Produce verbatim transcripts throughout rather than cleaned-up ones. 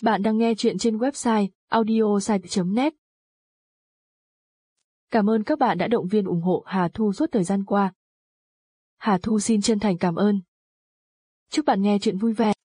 Bạn đang nghe chuyện trên website audiosite chấm net. Cảm ơn các bạn đã động viên ủng hộ Hà Thu suốt thời gian qua. Hà Thu xin chân thành cảm ơn. Chúc bạn nghe chuyện vui vẻ.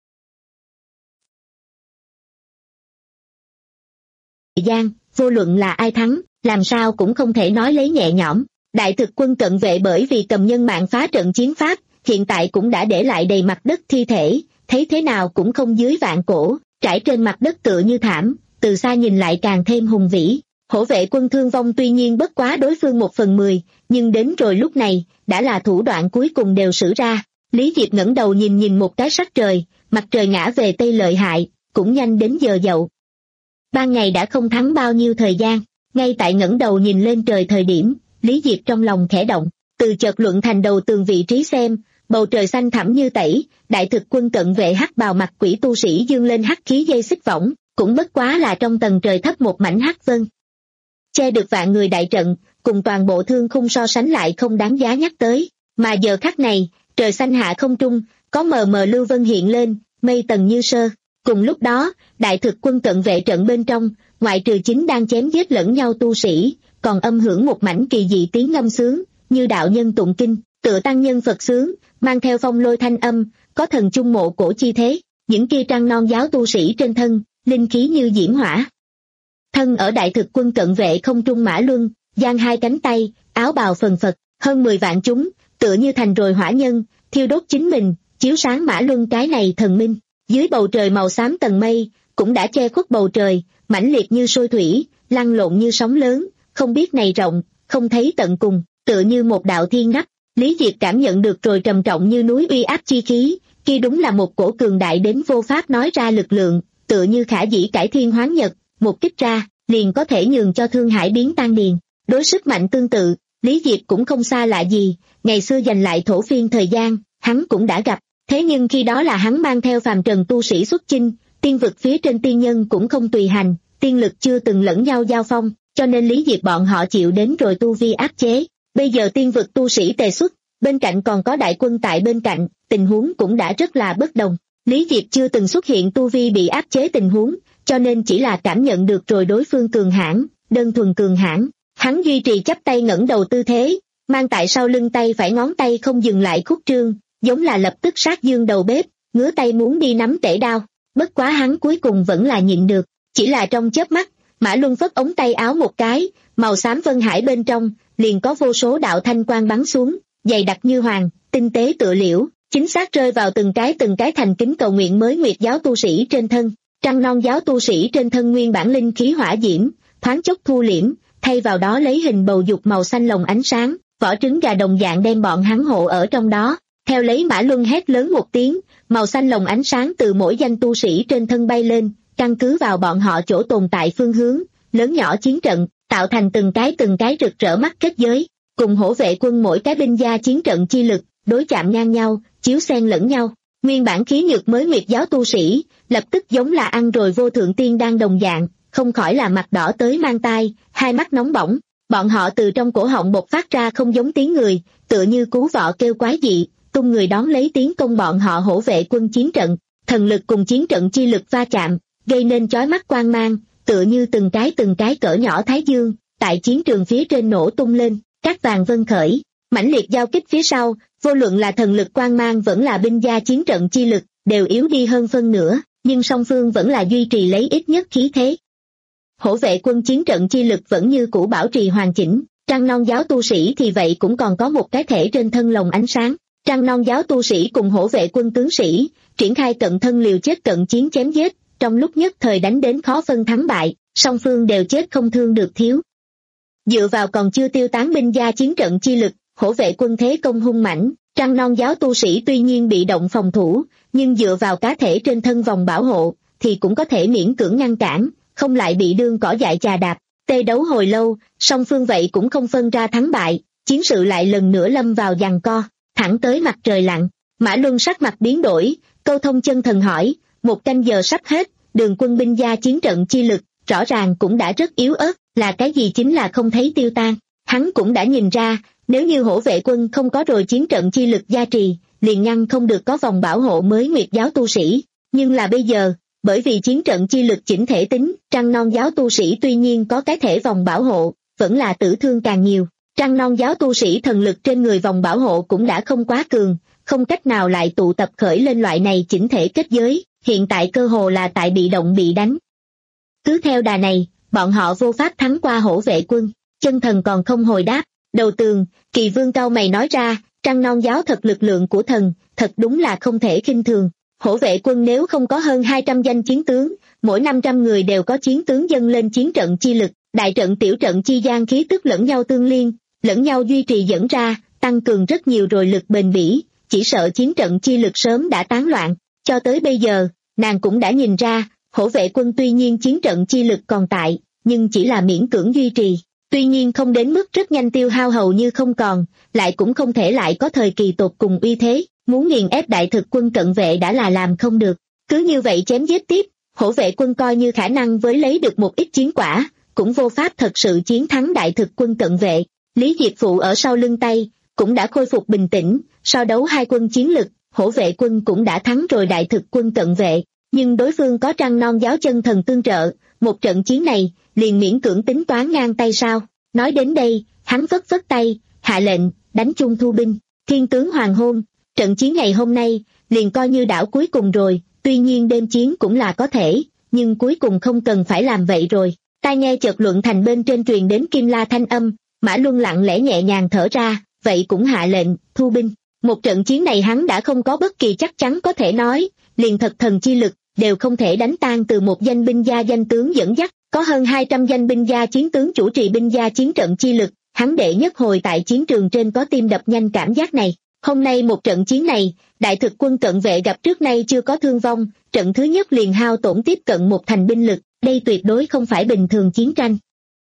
Thời gian, vô luận là ai thắng, làm sao cũng không thể nói lấy nhẹ nhõm. Đại thực quân cận vệ bởi vì cầm nhân mạng phá trận chiến Pháp, hiện tại cũng đã để lại đầy mặt đất thi thể, thấy thế nào cũng không dưới vạn cổ, trải trên mặt đất tựa như thảm, từ xa nhìn lại càng thêm hùng vĩ. Hổ vệ quân thương vong tuy nhiên bất quá đối phương một phần mười, nhưng đến rồi lúc này, đã là thủ đoạn cuối cùng đều sử ra. Lý Diệp ngẩng đầu nhìn nhìn một cái sắc trời, mặt trời ngã về tây lợi hại, cũng nhanh đến giờ dậu. Ban ngày đã không thắng bao nhiêu thời gian, ngay tại ngẩng đầu nhìn lên trời thời điểm, Lý Diệp trong lòng khẽ động, từ chợt luận thành đầu tường vị trí xem, bầu trời xanh thẳm như tẩy, đại thực quân cận vệ hắc bào mặt quỷ tu sĩ dương lên hắc khí dây xích võng, cũng bất quá là trong tầng trời thấp một mảnh hắc vân. Che được vạn người đại trận, cùng toàn bộ thương khung so sánh lại không đáng giá nhắc tới, mà giờ khắc này, trời xanh hạ không trung, có mờ mờ lưu vân hiện lên, mây tầng như sơ. Cùng lúc đó, đại thực quân cận vệ trận bên trong, ngoại trừ chính đang chém giết lẫn nhau tu sĩ, còn âm hưởng một mảnh kỳ dị tiếng ngâm sướng, như đạo nhân tụng kinh, tựa tăng nhân Phật sướng, mang theo phong lôi thanh âm, có thần trung mộ cổ chi thế, những kia trăng non giáo tu sĩ trên thân, linh khí như diễm hỏa. Thân ở đại thực quân cận vệ không trung mã luân, giang hai cánh tay, áo bào phần phật, hơn mười vạn chúng, tựa như thành rồi hỏa nhân, thiêu đốt chính mình, chiếu sáng mã luân cái này thần minh. Dưới bầu trời màu xám tầng mây, cũng đã che khuất bầu trời, mãnh liệt như sôi thủy, lăn lộn như sóng lớn, không biết này rộng, không thấy tận cùng, tựa như một đạo thiên nắp. Lý Diệp cảm nhận được rồi trầm trọng như núi uy áp chi khí, kia đúng là một cổ cường đại đến vô pháp nói ra lực lượng, tựa như khả dĩ cải thiên hoán nhật, một kích ra, liền có thể nhường cho thương hải biến tan điền. Đối sức mạnh tương tự, Lý Diệp cũng không xa lạ gì, ngày xưa giành lại thổ phiên thời gian, hắn cũng đã gặp. Thế nhưng khi đó là hắn mang theo phàm trần tu sĩ xuất chinh, tiên vực phía trên tiên nhân cũng không tùy hành, tiên lực chưa từng lẫn nhau giao phong, cho nên Lý Diệp bọn họ chịu đến rồi tu vi áp chế. Bây giờ tiên vực tu sĩ tề xuất, bên cạnh còn có đại quân tại bên cạnh, tình huống cũng đã rất là bất đồng. Lý Diệp chưa từng xuất hiện tu vi bị áp chế tình huống, cho nên chỉ là cảm nhận được rồi đối phương cường hãn, đơn thuần cường hãn. Hắn duy trì chắp tay ngẩng đầu tư thế, mang tại sau lưng tay phải ngón tay không dừng lại khúc trương, giống là lập tức sát dương đầu bếp, ngứa tay muốn đi nắm tể đao. Bất quá hắn cuối cùng vẫn là nhịn được, chỉ là trong chớp mắt, Mã Luân phất ống tay áo một cái, màu xám vân hải bên trong, liền có vô số đạo thanh quang bắn xuống, dày đặc như hoàng, tinh tế tựa liễu, chính xác rơi vào từng cái từng cái thành kính cầu nguyện mới nguyệt giáo tu sĩ trên thân. Trăng non giáo tu sĩ trên thân nguyên bản linh khí hỏa diễm, thoáng chốc thu liễm, thay vào đó lấy hình bầu dục màu xanh lồng ánh sáng, vỏ trứng gà đồng dạng đem bọn hắn hộ ở trong đó. Theo lấy Mã Luân hét lớn một tiếng, màu xanh lồng ánh sáng từ mỗi danh tu sĩ trên thân bay lên, căn cứ vào bọn họ chỗ tồn tại phương hướng, lớn nhỏ chiến trận, tạo thành từng cái từng cái rực rỡ mắt kết giới, cùng hổ vệ quân mỗi cái binh gia chiến trận chi lực, đối chạm ngang nhau, chiếu xen lẫn nhau. Nguyên bản khí nhược mới nguyệt giáo tu sĩ, lập tức giống là ăn rồi vô thượng tiên đang đồng dạng, không khỏi là mặt đỏ tới mang tai, hai mắt nóng bỏng. Bọn họ từ trong cổ họng bộc phát ra không giống tiếng người, tựa như cú vọ kêu quái dị, tung người đón lấy tiến công bọn họ hổ vệ quân chiến trận. Thần lực cùng chiến trận chi lực va chạm, gây nên chói mắt quang mang, tựa như từng cái từng cái cỡ nhỏ thái dương, tại chiến trường phía trên nổ tung lên, cát vàng vân khởi, mãnh liệt giao kích phía sau, vô luận là thần lực quang mang vẫn là binh gia chiến trận chi lực, đều yếu đi hơn phân nửa, nhưng song phương vẫn là duy trì lấy ít nhất khí thế. Hổ vệ quân chiến trận chi lực vẫn như cũ bảo trì hoàn chỉnh, trăng non giáo tu sĩ thì vậy cũng còn có một cái thể trên thân lồng ánh sáng. Trăng non giáo tu sĩ cùng hổ vệ quân tướng sĩ, triển khai cận thân liều chết cận chiến chém giết, trong lúc nhất thời đánh đến khó phân thắng bại, song phương đều chết không thương được thiếu. Dựa vào còn chưa tiêu tán binh gia chiến trận chi lực, hổ vệ quân thế công hung mãnh, trăng non giáo tu sĩ tuy nhiên bị động phòng thủ, nhưng dựa vào cá thể trên thân vòng bảo hộ, thì cũng có thể miễn cưỡng ngăn cản, không lại bị đương cỏ dại chà đạp. Tê đấu hồi lâu, song phương vậy cũng không phân ra thắng bại, chiến sự lại lần nữa lâm vào giằng co. Thẳng tới mặt trời lặn, Mã Luân sắc mặt biến đổi, câu thông chân thần hỏi, một canh giờ sắp hết, đường quân binh gia chiến trận chi lực, rõ ràng cũng đã rất yếu ớt, là cái gì chính là không thấy tiêu tan. Hắn cũng đã nhìn ra, nếu như hổ vệ quân không có rồi chiến trận chi lực gia trì, liền ngăn không được có vòng bảo hộ mới nguyệt giáo tu sĩ. Nhưng là bây giờ, Bởi vì chiến trận chi lực chỉnh thể tính, Trăng Non giáo tu sĩ tuy nhiên có cái thể vòng bảo hộ, vẫn là tử thương càng nhiều. Trăng Non giáo tu sĩ thần lực trên người vòng bảo hộ cũng đã không quá cường, không cách nào lại tụ tập khởi lên loại này chỉnh thể kết giới, hiện tại cơ hồ là tại bị động bị đánh. Cứ theo đà này, bọn họ vô pháp thắng qua hổ vệ quân. Chân thần còn không hồi đáp. Đầu tường, Kỳ Vương cau mày nói ra, Trăng Non giáo thật lực lượng của thần, thật đúng là không thể khinh thường. Hổ vệ quân nếu không có hơn hai trăm danh chiến tướng, mỗi năm trăm người đều có chiến tướng dâng lên chiến trận chi lực, đại trận tiểu trận chi gian khí tức lẫn nhau tương liên, lẫn nhau duy trì dẫn ra, tăng cường rất nhiều rồi lực bền bỉ, chỉ sợ chiến trận chi lực sớm đã tán loạn. Cho tới bây giờ, nàng cũng đã nhìn ra, hổ vệ quân tuy nhiên chiến trận chi lực còn tại, nhưng chỉ là miễn cưỡng duy trì. Tuy nhiên không đến mức rất nhanh tiêu hao hầu như không còn, lại cũng không thể lại có thời kỳ tột cùng uy thế, muốn nghiền ép đại thực quân cận vệ đã là làm không được. Cứ như vậy chém giết tiếp, hổ vệ quân coi như khả năng với lấy được một ít chiến quả, cũng vô pháp thật sự chiến thắng đại thực quân cận vệ. Lý Diệp Phụ ở sau lưng tay, cũng đã khôi phục bình tĩnh, so đấu hai quân chiến lực, hổ vệ quân cũng đã thắng rồi đại thực quân cận vệ, nhưng đối phương có Trăng Non giáo chân thần tương trợ, một trận chiến này, liền miễn cưỡng tính toán ngang tay sao. Nói đến đây, hắn phất phất tay, hạ lệnh, đánh chung thu binh, thiên tướng hoàng hôn, trận chiến ngày hôm nay, liền coi như đảo cuối cùng rồi, tuy nhiên đêm chiến cũng là có thể, nhưng cuối cùng không cần phải làm vậy rồi. Tai nghe chợt luận thành bên trên truyền đến Kim La thanh âm, Mã Luân lặng lẽ nhẹ nhàng thở ra, vậy cũng hạ lệnh, thu binh. Một trận chiến này hắn đã không có bất kỳ chắc chắn có thể nói, liền thật thần chi lực, đều không thể đánh tan từ một danh binh gia danh tướng dẫn dắt, có hơn hai trăm danh binh gia chiến tướng chủ trì binh gia chiến trận chi lực, hắn đệ nhất hồi tại chiến trường trên có tim đập nhanh cảm giác này. Hôm nay một trận chiến này, đại thực quân cận vệ gặp trước nay chưa có thương vong, trận thứ nhất liền hao tổn tiếp cận một thành binh lực, đây tuyệt đối không phải bình thường chiến tranh.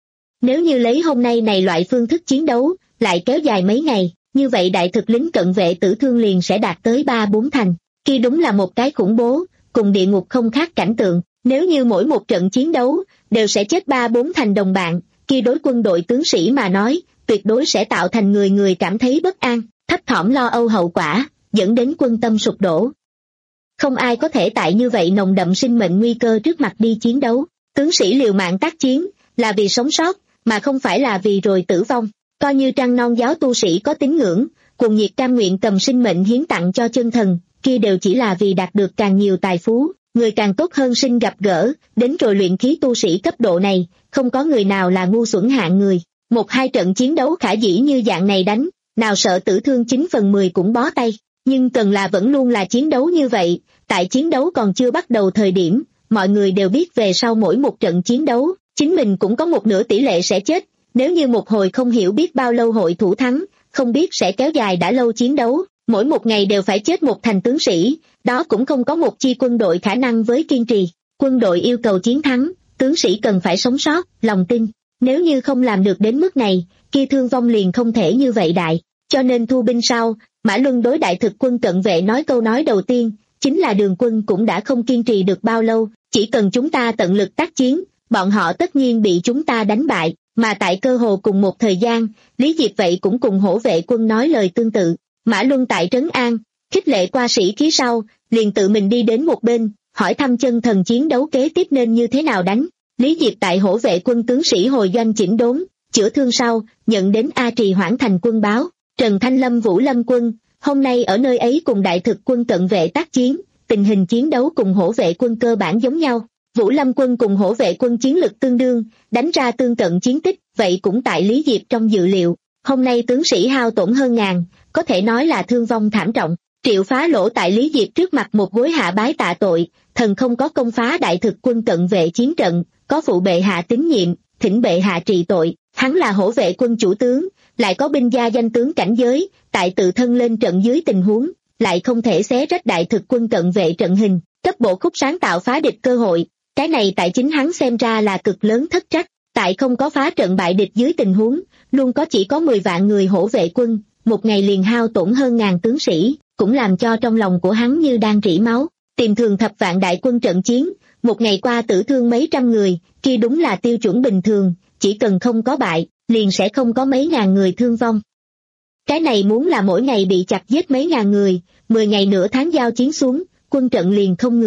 Nếu như lấy hôm nay này loại phương thức chiến đấu, lại kéo dài mấy ngày, như vậy đại thực lính cận vệ tử thương liền sẽ đạt tới ba bốn thành, kia đúng là một cái khủng bố, cùng địa ngục không khác cảnh tượng. Nếu như mỗi một trận chiến đấu, đều sẽ chết ba bốn thành đồng bạn, kia đối quân đội tướng sĩ mà nói, tuyệt đối sẽ tạo thành người người cảm thấy bất an, thấp thỏm lo âu hậu quả, dẫn đến quân tâm sụp đổ. Không ai có thể tại như vậy nồng đậm sinh mệnh nguy cơ trước mặt đi chiến đấu, tướng sĩ liều mạng tác chiến, là vì sống sót, mà không phải là vì rồi tử vong. Coi như Trăng Non giáo tu sĩ có tín ngưỡng, cuồng nhiệt cam nguyện cầm sinh mệnh hiến tặng cho chân thần, kia đều chỉ là vì đạt được càng nhiều tài phú, người càng tốt hơn sinh gặp gỡ, đến rồi luyện khí tu sĩ cấp độ này, không có người nào là ngu xuẩn hạng người. Một hai trận chiến đấu khả dĩ như dạng này đánh, nào sợ tử thương chín phần mười cũng bó tay, nhưng cần là vẫn luôn là chiến đấu như vậy, tại chiến đấu còn chưa bắt đầu thời điểm, mọi người đều biết về sau mỗi một trận chiến đấu, chính mình cũng có một nửa tỷ lệ sẽ chết, nếu như một hồi không hiểu biết bao lâu hội thủ thắng, không biết sẽ kéo dài đã lâu chiến đấu, mỗi một ngày đều phải chết một thành tướng sĩ, đó cũng không có một chi quân đội khả năng với kiên trì. Quân đội yêu cầu chiến thắng, tướng sĩ cần phải sống sót, lòng tin. Nếu như không làm được đến mức này, kia thương vong liền không thể như vậy đại. Cho nên thu binh sau, Mã Luân đối đại thực quân cận vệ nói câu nói đầu tiên, chính là đường quân cũng đã không kiên trì được bao lâu, chỉ cần chúng ta tận lực tác chiến, bọn họ tất nhiên bị chúng ta đánh bại. Mà tại cơ hồ cùng một thời gian, Lý Diệp vậy cũng cùng hổ vệ quân nói lời tương tự. Mã Luân tại Trấn An, khích lệ qua sĩ khí sau, liền tự mình đi đến một bên, hỏi thăm chân thần chiến đấu kế tiếp nên như thế nào đánh. Lý Diệp tại hổ vệ quân tướng sĩ hồi doanh chỉnh đốn, chữa thương sau, nhận đến A Trì Hoãn thành quân báo, Trần Thanh Lâm Vũ Lâm quân, hôm nay ở nơi ấy cùng đại thực quân cận vệ tác chiến, tình hình chiến đấu cùng hổ vệ quân cơ bản giống nhau. Vũ Lâm quân cùng hổ vệ quân chiến lực tương đương, đánh ra tương cận chiến tích, vậy cũng tại Lý Diệp trong dự liệu. Hôm nay tướng sĩ hao tổn hơn ngàn, có thể nói là thương vong thảm trọng. Triệu Phá Lỗ tại Lý Diệp trước mặt một gối hạ bái tạ tội, thần không có công phá đại thực quân cận vệ chiến trận, có phụ bệ hạ tín nhiệm, thỉnh bệ hạ trị tội. Hắn là hổ vệ quân chủ tướng, lại có binh gia danh tướng cảnh giới, tại tự thân lên trận dưới tình huống, lại không thể xé rách đại thực quân cận vệ trận hình, cấp bộ khúc sáng tạo phá địch cơ hội. Cái này tại chính hắn xem ra là cực lớn thất trách, tại không có phá trận bại địch dưới tình huống, luôn có chỉ có mười vạn người hổ vệ quân, một ngày liền hao tổn hơn ngàn tướng sĩ, cũng làm cho trong lòng của hắn như đang rỉ máu. Tìm thường thập vạn đại quân trận chiến, một ngày qua tử thương mấy trăm người, kia đúng là tiêu chuẩn bình thường, chỉ cần không có bại, liền sẽ không có mấy ngàn người thương vong. Cái này muốn là mỗi ngày bị chặt giết mấy ngàn người, mười ngày nửa tháng giao chiến xuống, quân trận liền không người.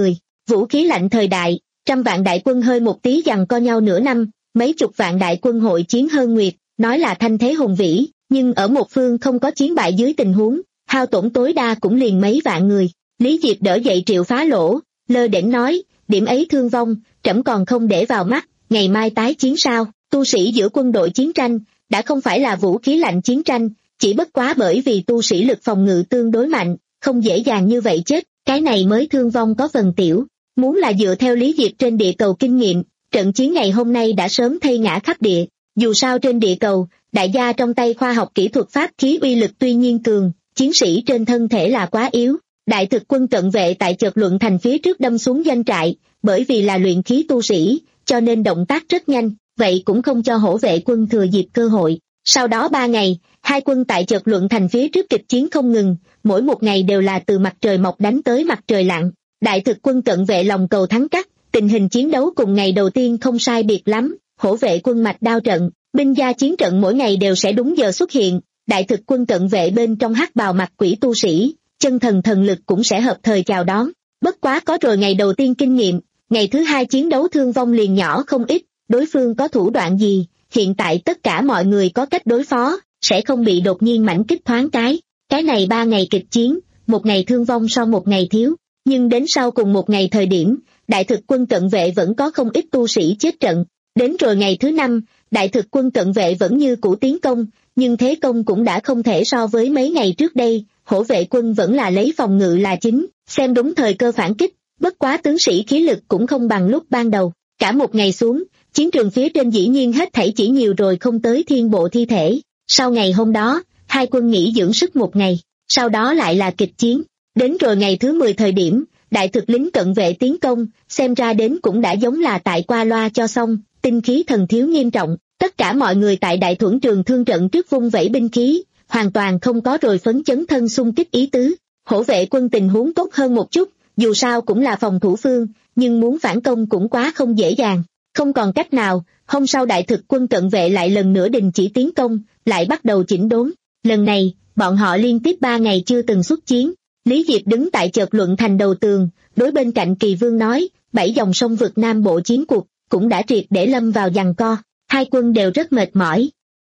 Vũ khí lạnh thời đại, trăm vạn đại quân hơi một tí giằng co nhau nửa năm, mấy chục vạn đại quân hội chiến hơn nguyệt, nói là thanh thế hùng vĩ, nhưng ở một phương không có chiến bại dưới tình huống, hao tổn tối đa cũng liền mấy vạn người. Lý Diệp đỡ dậy Triệu Phá Lỗ, lơ đễnh nói, điểm ấy thương vong, trẫm còn không để vào mắt, ngày mai tái chiến sao? Tu sĩ giữa quân đội chiến tranh, đã không phải là vũ khí lạnh chiến tranh, chỉ bất quá bởi vì tu sĩ lực phòng ngự tương đối mạnh, không dễ dàng như vậy chết, cái này mới thương vong có phần tiểu. Muốn là dựa theo Lý Diệp trên địa cầu kinh nghiệm, trận chiến ngày hôm nay đã sớm thây ngã khắp địa. Dù sao trên địa cầu, đại gia trong tay khoa học kỹ thuật pháp khí uy lực tuy nhiên cường, chiến sĩ trên thân thể là quá yếu. Đại thực quân cận vệ tại chợt luận thành phía trước đâm xuống doanh trại, bởi vì là luyện khí tu sĩ, cho nên động tác rất nhanh, vậy cũng không cho hổ vệ quân thừa dịp cơ hội. Sau đó ba ngày, hai quân tại chợt luận thành phía trước kịch chiến không ngừng, mỗi một ngày đều là từ mặt trời mọc đánh tới mặt trời lặn. Đại thực quân cận vệ lòng cầu thắng cắt, tình hình chiến đấu cùng ngày đầu tiên không sai biệt lắm, hổ vệ quân mạch đao trận, binh gia chiến trận mỗi ngày đều sẽ đúng giờ xuất hiện, đại thực quân cận vệ bên trong hắc bào mặt quỷ tu sĩ, chân thần thần lực cũng sẽ hợp thời chào đón. Bất quá có rồi ngày đầu tiên kinh nghiệm, ngày thứ hai chiến đấu thương vong liền nhỏ không ít, đối phương có thủ đoạn gì, hiện tại tất cả mọi người có cách đối phó, sẽ không bị đột nhiên mảnh kích thoáng cái. Cái này ba ngày kịch chiến, một ngày thương vong sau một ngày thiếu, nhưng đến sau cùng một ngày thời điểm, đại thực quân cận vệ vẫn có không ít tu sĩ chết trận. Đến rồi ngày thứ năm, đại thực quân cận vệ vẫn như cũ tiến công, nhưng thế công cũng đã không thể so với mấy ngày trước đây, hổ vệ quân vẫn là lấy phòng ngự là chính, xem đúng thời cơ phản kích, bất quá tướng sĩ khí lực cũng không bằng lúc ban đầu. Cả một ngày xuống, chiến trường phía trên dĩ nhiên hết thảy chỉ nhiều rồi không tới thiên bộ thi thể. Sau ngày hôm đó, hai quân nghỉ dưỡng sức một ngày, sau đó lại là kịch chiến. Đến rồi ngày thứ mười thời điểm, đại thực lính cận vệ tiến công, xem ra đến cũng đã giống là tại qua loa cho xong, tinh khí thần thiếu nghiêm trọng. Tất cả mọi người tại đại thuẫn trường thương trận trước vung vẩy binh khí, hoàn toàn không có rồi phấn chấn thân xung kích ý tứ. Hổ vệ quân tình huống tốt hơn một chút, dù sao cũng là phòng thủ phương, nhưng muốn phản công cũng quá không dễ dàng. Không còn cách nào, hôm sau đại thực quân cận vệ lại lần nữa đình chỉ tiến công, lại bắt đầu chỉnh đốn. Lần này, bọn họ liên tiếp ba ngày chưa từng xuất chiến. Lý Diệp đứng tại chợt luận thành đầu tường, đối bên cạnh Kỳ Vương nói, bảy dòng sông vượt Nam Bộ chiến cuộc, cũng đã triệt để lâm vào giằng co, hai quân đều rất mệt mỏi.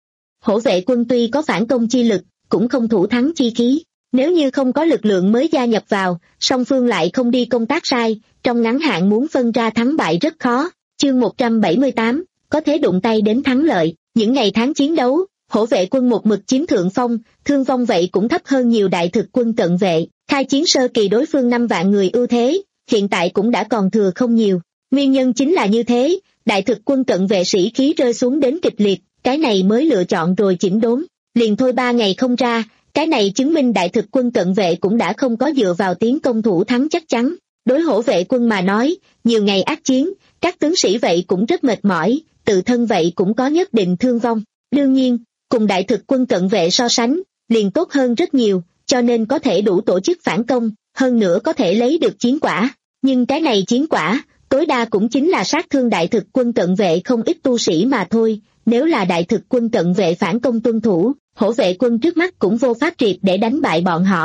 Hổ vệ quân tuy có phản công chi lực, cũng không thủ thắng chi khí, nếu như không có lực lượng mới gia nhập vào, song phương lại không đi công tác sai, trong ngắn hạn muốn phân ra thắng bại rất khó. Chương một trăm bảy mươi tám, có thế đụng tay đến thắng lợi. Những ngày tháng chiến đấu, hổ vệ quân một mực chiếm thượng phong, thương vong vậy cũng thấp hơn nhiều đại thực quân cận vệ. Khai chiến sơ kỳ đối phương năm vạn người ưu thế, hiện tại cũng đã còn thừa không nhiều. Nguyên nhân chính là như thế, đại thực quân cận vệ sĩ khí rơi xuống đến kịch liệt, cái này mới lựa chọn rồi chỉnh đốn. Liền thôi ba ngày không ra, cái này chứng minh đại thực quân cận vệ cũng đã không có dựa vào tiến công thủ thắng chắc chắn. Đối hổ vệ quân mà nói, nhiều ngày ác chiến, các tướng sĩ vậy cũng rất mệt mỏi, tự thân vậy cũng có nhất định thương vong. Đương nhiên, cùng đại thực quân cận vệ so sánh, liền tốt hơn rất nhiều, cho nên có thể đủ tổ chức phản công, hơn nữa có thể lấy được chiến quả. Nhưng cái này chiến quả, tối đa cũng chính là sát thương đại thực quân cận vệ không ít tu sĩ mà thôi. Nếu là đại thực quân cận vệ phản công tuân thủ, hổ vệ quân trước mắt cũng vô pháp triệt để đánh bại bọn họ.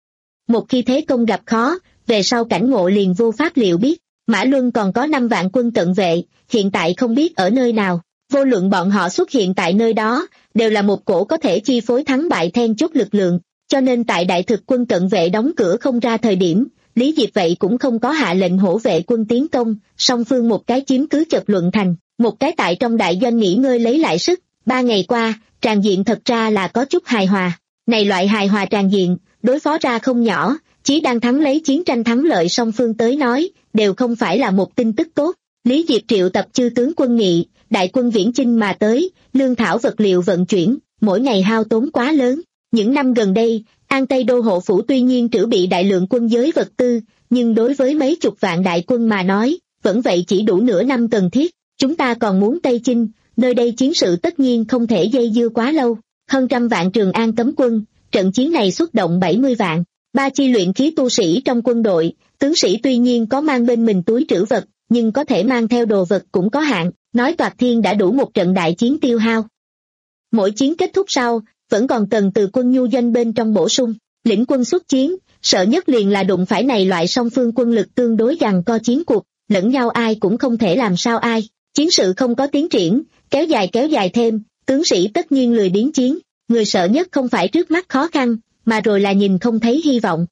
Một khi thế công gặp khó, về sau cảnh ngộ liền vô pháp liệu biết. Mã Luân còn có năm vạn quân cận vệ, hiện tại không biết ở nơi nào. Vô luận bọn họ xuất hiện tại nơi đó, đều là một cổ có thể chi phối thắng bại then chốt lực lượng. Cho nên tại đại thực quân cận vệ đóng cửa không ra thời điểm, Lý Diệp vậy cũng không có hạ lệnh hổ vệ quân tiến công, song phương một cái chiếm cứ chợt luận thành, một cái tại trong đại doanh nghỉ ngơi lấy lại sức. Ba ngày qua, tràn diện thật ra là có chút hài hòa. Này loại hài hòa tràn diện, đối phó ra không nhỏ, chí đang thắng lấy chiến tranh thắng lợi song phương tới nói, đều không phải là một tin tức tốt. Lý Diệp triệu tập chư tướng quân nghị, đại quân viễn chinh mà tới, lương thảo vật liệu vận chuyển, mỗi ngày hao tốn quá lớn. Những năm gần đây, An Tây Đô hộ phủ tuy nhiên trữ bị đại lượng quân giới vật tư, nhưng đối với mấy chục vạn đại quân mà nói, vẫn vậy chỉ đủ nửa năm cần thiết. Chúng ta còn muốn Tây Chinh, nơi đây chiến sự tất nhiên không thể dây dưa quá lâu. Hơn trăm vạn Trường An cấm quân, trận chiến này xuất động bảy mươi vạn. Ba chi luyện khí tu sĩ trong quân đội, tướng sĩ tuy nhiên có mang bên mình túi trữ vật, nhưng có thể mang theo đồ vật cũng có hạn, nói toạc thiên đã đủ một trận đại chiến tiêu hao. Mỗi chiến kết thúc sau, vẫn còn cần từ quân nhu doanh bên trong bổ sung. Lĩnh quân xuất chiến, sợ nhất liền là đụng phải này loại song phương quân lực tương đối giằng co chiến cuộc, lẫn nhau ai cũng không thể làm sao ai, chiến sự không có tiến triển, kéo dài kéo dài thêm, tướng sĩ tất nhiên lười biếng chiến, người sợ nhất không phải trước mắt khó khăn, mà rồi là nhìn không thấy hy vọng.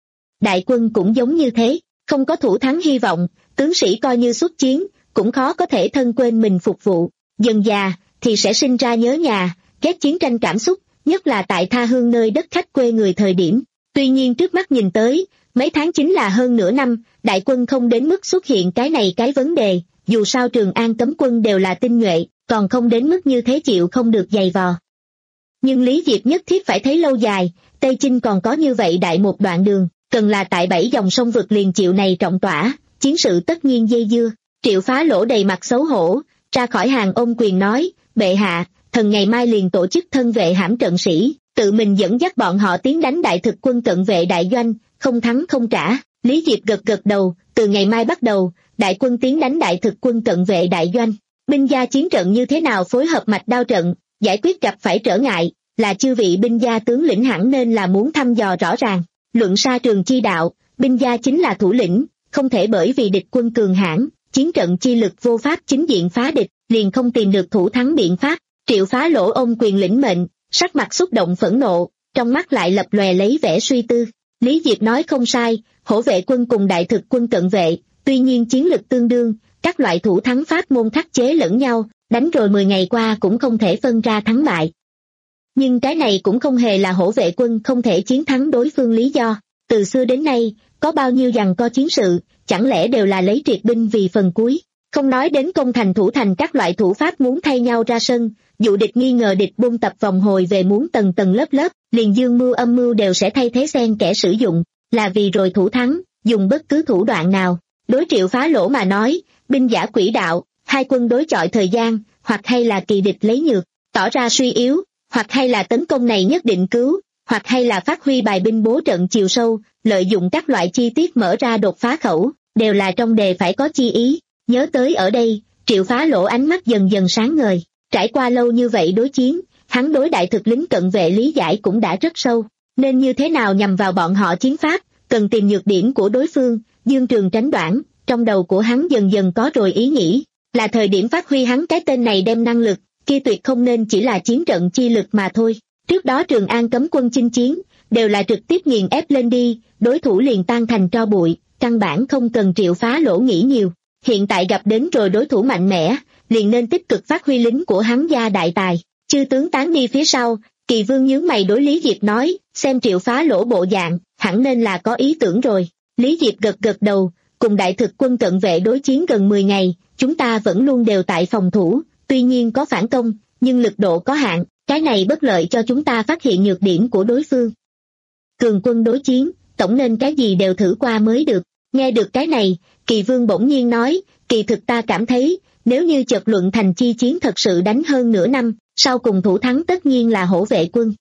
Đại quân cũng giống như thế, không có thủ thắng hy vọng, tướng sĩ coi như xuất chiến, cũng khó có thể thân quên mình phục vụ, dần già thì sẽ sinh ra nhớ nhà, ghét chiến tranh cảm xúc, nhất là tại tha hương nơi đất khách quê người thời điểm. Tuy nhiên trước mắt nhìn tới, mấy tháng chính là hơn nửa năm, đại quân không đến mức xuất hiện cái này cái vấn đề, dù sao Trường An cấm quân đều là tinh nhuệ, còn không đến mức như thế chịu không được giày vò. Nhưng Lý Diệp nhất thiết phải thấy lâu dài, Tây Chinh còn có như vậy đại một đoạn đường, cần là tại bảy dòng sông vực liền chịu này trọng tỏa, chiến sự tất nhiên dây dưa. Triệu Phá Lỗ đầy mặt xấu hổ, ra khỏi hàng ôm quyền nói, bệ hạ, thần ngày mai liền tổ chức thân vệ hãm trận sĩ, tự mình dẫn dắt bọn họ tiến đánh đại thực quân cận vệ đại doanh, không thắng không trả. Lý Diệp gật gật đầu, từ ngày mai bắt đầu, đại quân tiến đánh đại thực quân cận vệ đại doanh. Binh gia chiến trận như thế nào phối hợp mạch đao trận, giải quyết gặp phải trở ngại, là chư vị binh gia tướng lĩnh hẳn nên là muốn thăm dò rõ ràng. Luận sa trường chi đạo, binh gia chính là thủ lĩnh, không thể bởi vì địch quân cường hãn, chiến trận chi lực vô pháp chính diện phá địch, liền không tìm được thủ thắng biện pháp. Triệu Phá Lỗ ôm quyền lĩnh mệnh, sắc mặt xúc động phẫn nộ, trong mắt lại lập lòe lấy vẻ suy tư. Lý Diệp nói không sai, hổ vệ quân cùng đại thực quân cận vệ, tuy nhiên chiến lực tương đương, các loại thủ thắng pháp môn khắc chế lẫn nhau, đánh rồi mười ngày qua cũng không thể phân ra thắng bại. Nhưng cái này cũng không hề là hổ vệ quân không thể chiến thắng đối phương lý do. Từ xưa đến nay, có bao nhiêu giằng co chiến sự, chẳng lẽ đều là lấy triệt binh vì phần cuối. Không nói đến công thành thủ thành các loại thủ pháp muốn thay nhau ra sân, dụ địch nghi ngờ địch buông tập vòng hồi về muốn tầng tầng lớp lớp, liền dương mưu âm mưu đều sẽ thay thế xen kẻ sử dụng, là vì rồi thủ thắng, dùng bất cứ thủ đoạn nào. Đối Triệu Phá Lỗ mà nói, binh giả quỹ đạo, hai quân đối chọi thời gian, hoặc hay là kỳ địch lấy nhược, tỏ ra suy yếu, hoặc hay là tấn công này nhất định cứu, hoặc hay là phát huy bài binh bố trận chiều sâu, lợi dụng các loại chi tiết mở ra đột phá khẩu, đều là trong đề phải có chi ý. Nhớ tới ở đây, Triệu Phá Lỗ ánh mắt dần dần sáng ngời, trải qua lâu như vậy đối chiến, hắn đối đại thực lính cận vệ lý giải cũng đã rất sâu, nên như thế nào nhằm vào bọn họ chiến pháp, cần tìm nhược điểm của đối phương, dương trường tránh đoạn, trong đầu của hắn dần dần có rồi ý nghĩ, là thời điểm phát huy hắn cái tên này đem năng lực, kia tuyệt không nên chỉ là chiến trận chi lực mà thôi. Trước đó Trường An cấm quân chinh chiến, đều là trực tiếp nghiền ép lên đi, đối thủ liền tan thành tro bụi, căn bản không cần Triệu Phá Lỗ nghĩ nhiều. Hiện tại gặp đến rồi đối thủ mạnh mẽ, liền nên tích cực phát huy lính của hắn gia đại tài. Chư tướng tán đi phía sau, Kỳ Vương nhướng mày đối Lý Diệp nói, xem Triệu Phá Lỗ bộ dạng, hẳn nên là có ý tưởng rồi. Lý Diệp gật gật đầu, cùng đại thực quân cận vệ đối chiến gần mười ngày, chúng ta vẫn luôn đều tại phòng thủ, tuy nhiên có phản công, nhưng lực độ có hạn, cái này bất lợi cho chúng ta phát hiện nhược điểm của đối phương. Cường quân đối chiến, tổng nên cái gì đều thử qua mới được. Nghe được cái này, Kỳ Vương bỗng nhiên nói, kỳ thực ta cảm thấy, nếu như chợt luận thành chi chiến thật sự đánh hơn nửa năm, sau cùng thủ thắng tất nhiên là hổ vệ quân.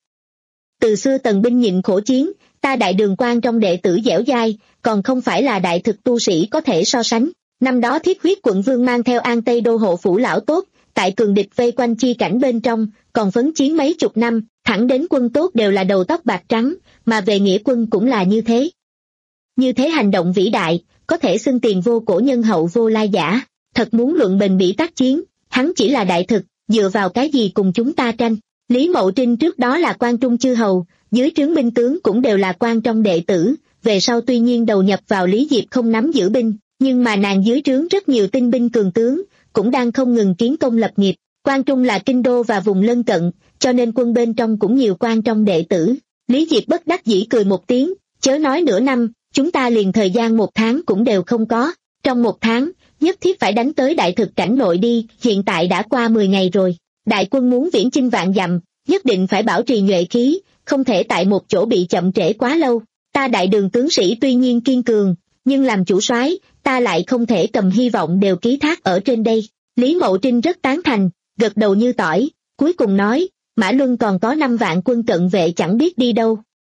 Từ xưa tần binh nhịn khổ chiến, ta đại đường quan trong đệ tử dẻo dai, còn không phải là đại thực tu sĩ có thể so sánh. Năm đó Thiết Huyết quận vương mang theo An Tây đô hộ phủ lão tốt, tại cường địch vây quanh chi cảnh bên trong, còn phấn chiến mấy chục năm, thẳng đến quân tốt đều là đầu tóc bạc trắng, mà về nghĩa quân cũng là như thế. Như thế hành động vĩ đại, có thể xưng tiền vô cổ nhân hậu vô lai giả, thật muốn luận bền bỉ tác chiến, hắn chỉ là đại thực, dựa vào cái gì cùng chúng ta tranh. Lý Mậu Trinh trước đó là quan trung chư hầu, dưới trướng binh tướng cũng đều là quan trong đệ tử, về sau tuy nhiên đầu nhập vào Lý Diệp không nắm giữ binh, nhưng mà nàng dưới trướng rất nhiều tinh binh cường tướng, cũng đang không ngừng kiến công lập nghiệp. Quan trung là kinh đô và vùng lân cận, cho nên quân bên trong cũng nhiều quan trong đệ tử. Lý Diệp bất đắc dĩ cười một tiếng, chớ nói nửa năm, chúng ta liền thời gian một tháng cũng đều không có. Trong một tháng, nhất thiết phải đánh tới đại thực cảnh nội đi, hiện tại đã qua mười ngày rồi. Đại quân muốn viễn chinh vạn dặm, nhất định phải bảo trì nhuệ khí, không thể tại một chỗ bị chậm trễ quá lâu. Ta đại đường tướng sĩ tuy nhiên kiên cường, nhưng làm chủ soái, ta lại không thể cầm hy vọng đều ký thác ở trên đây. Lý Mậu Trinh rất tán thành, gật đầu như tỏi, cuối cùng nói, Mã Luân còn có năm vạn quân cận vệ chẳng biết đi đâu.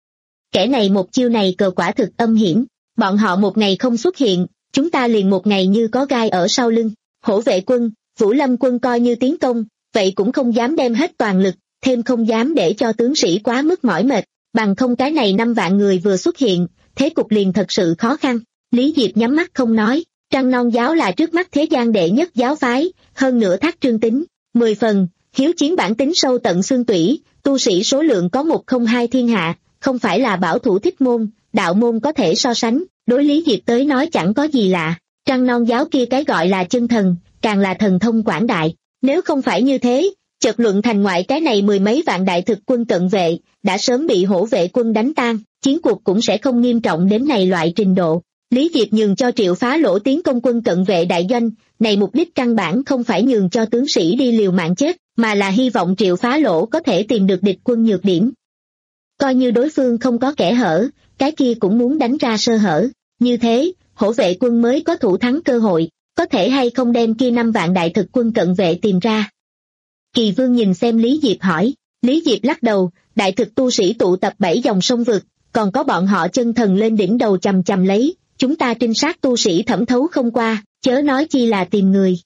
Kẻ này một chiêu này cờ quả thực âm hiểm, bọn họ một ngày không xuất hiện, chúng ta liền một ngày như có gai ở sau lưng. Hổ vệ quân, Vũ Lâm quân coi như tiến công, vậy cũng không dám đem hết toàn lực, thêm không dám để cho tướng sĩ quá mức mỏi mệt, bằng không cái này năm vạn người vừa xuất hiện, thế cục liền thật sự khó khăn. Lý Diệp nhắm mắt không nói, Trăng Non giáo là trước mắt thế gian đệ nhất giáo phái, hơn nữa thác trương tính, mười phần, hiếu chiến bản tính sâu tận xương tủy, tu sĩ số lượng có một không hai thiên hạ, không phải là bảo thủ thích môn, đạo môn có thể so sánh, đối Lý Diệp tới nói chẳng có gì lạ. Trăng Non giáo kia cái gọi là chân thần, càng là thần thông quảng đại, nếu không phải như thế, chợt luận thành ngoại cái này mười mấy vạn đại thực quân cận vệ, đã sớm bị hổ vệ quân đánh tan, chiến cuộc cũng sẽ không nghiêm trọng đến này loại trình độ. Lý Diệp nhường cho Triệu Phá Lỗ tiến công quân cận vệ đại doanh, này mục đích căn bản không phải nhường cho tướng sĩ đi liều mạng chết, mà là hy vọng Triệu Phá Lỗ có thể tìm được địch quân nhược điểm. Coi như đối phương không có kẽ hở, cái kia cũng muốn đánh ra sơ hở, như thế, hổ vệ quân mới có thủ thắng cơ hội, có thể hay không đem kia năm vạn đại thực quân cận vệ tìm ra. Kỳ Vương nhìn xem Lý Diệp hỏi, Lý Diệp lắc đầu, đại thực tu sĩ tụ tập bảy dòng sông vực, còn có bọn họ chân thần lên đỉnh đầu chầm chầm lấy, chúng ta trinh sát tu sĩ thẩm thấu không qua, chớ nói chi là tìm người.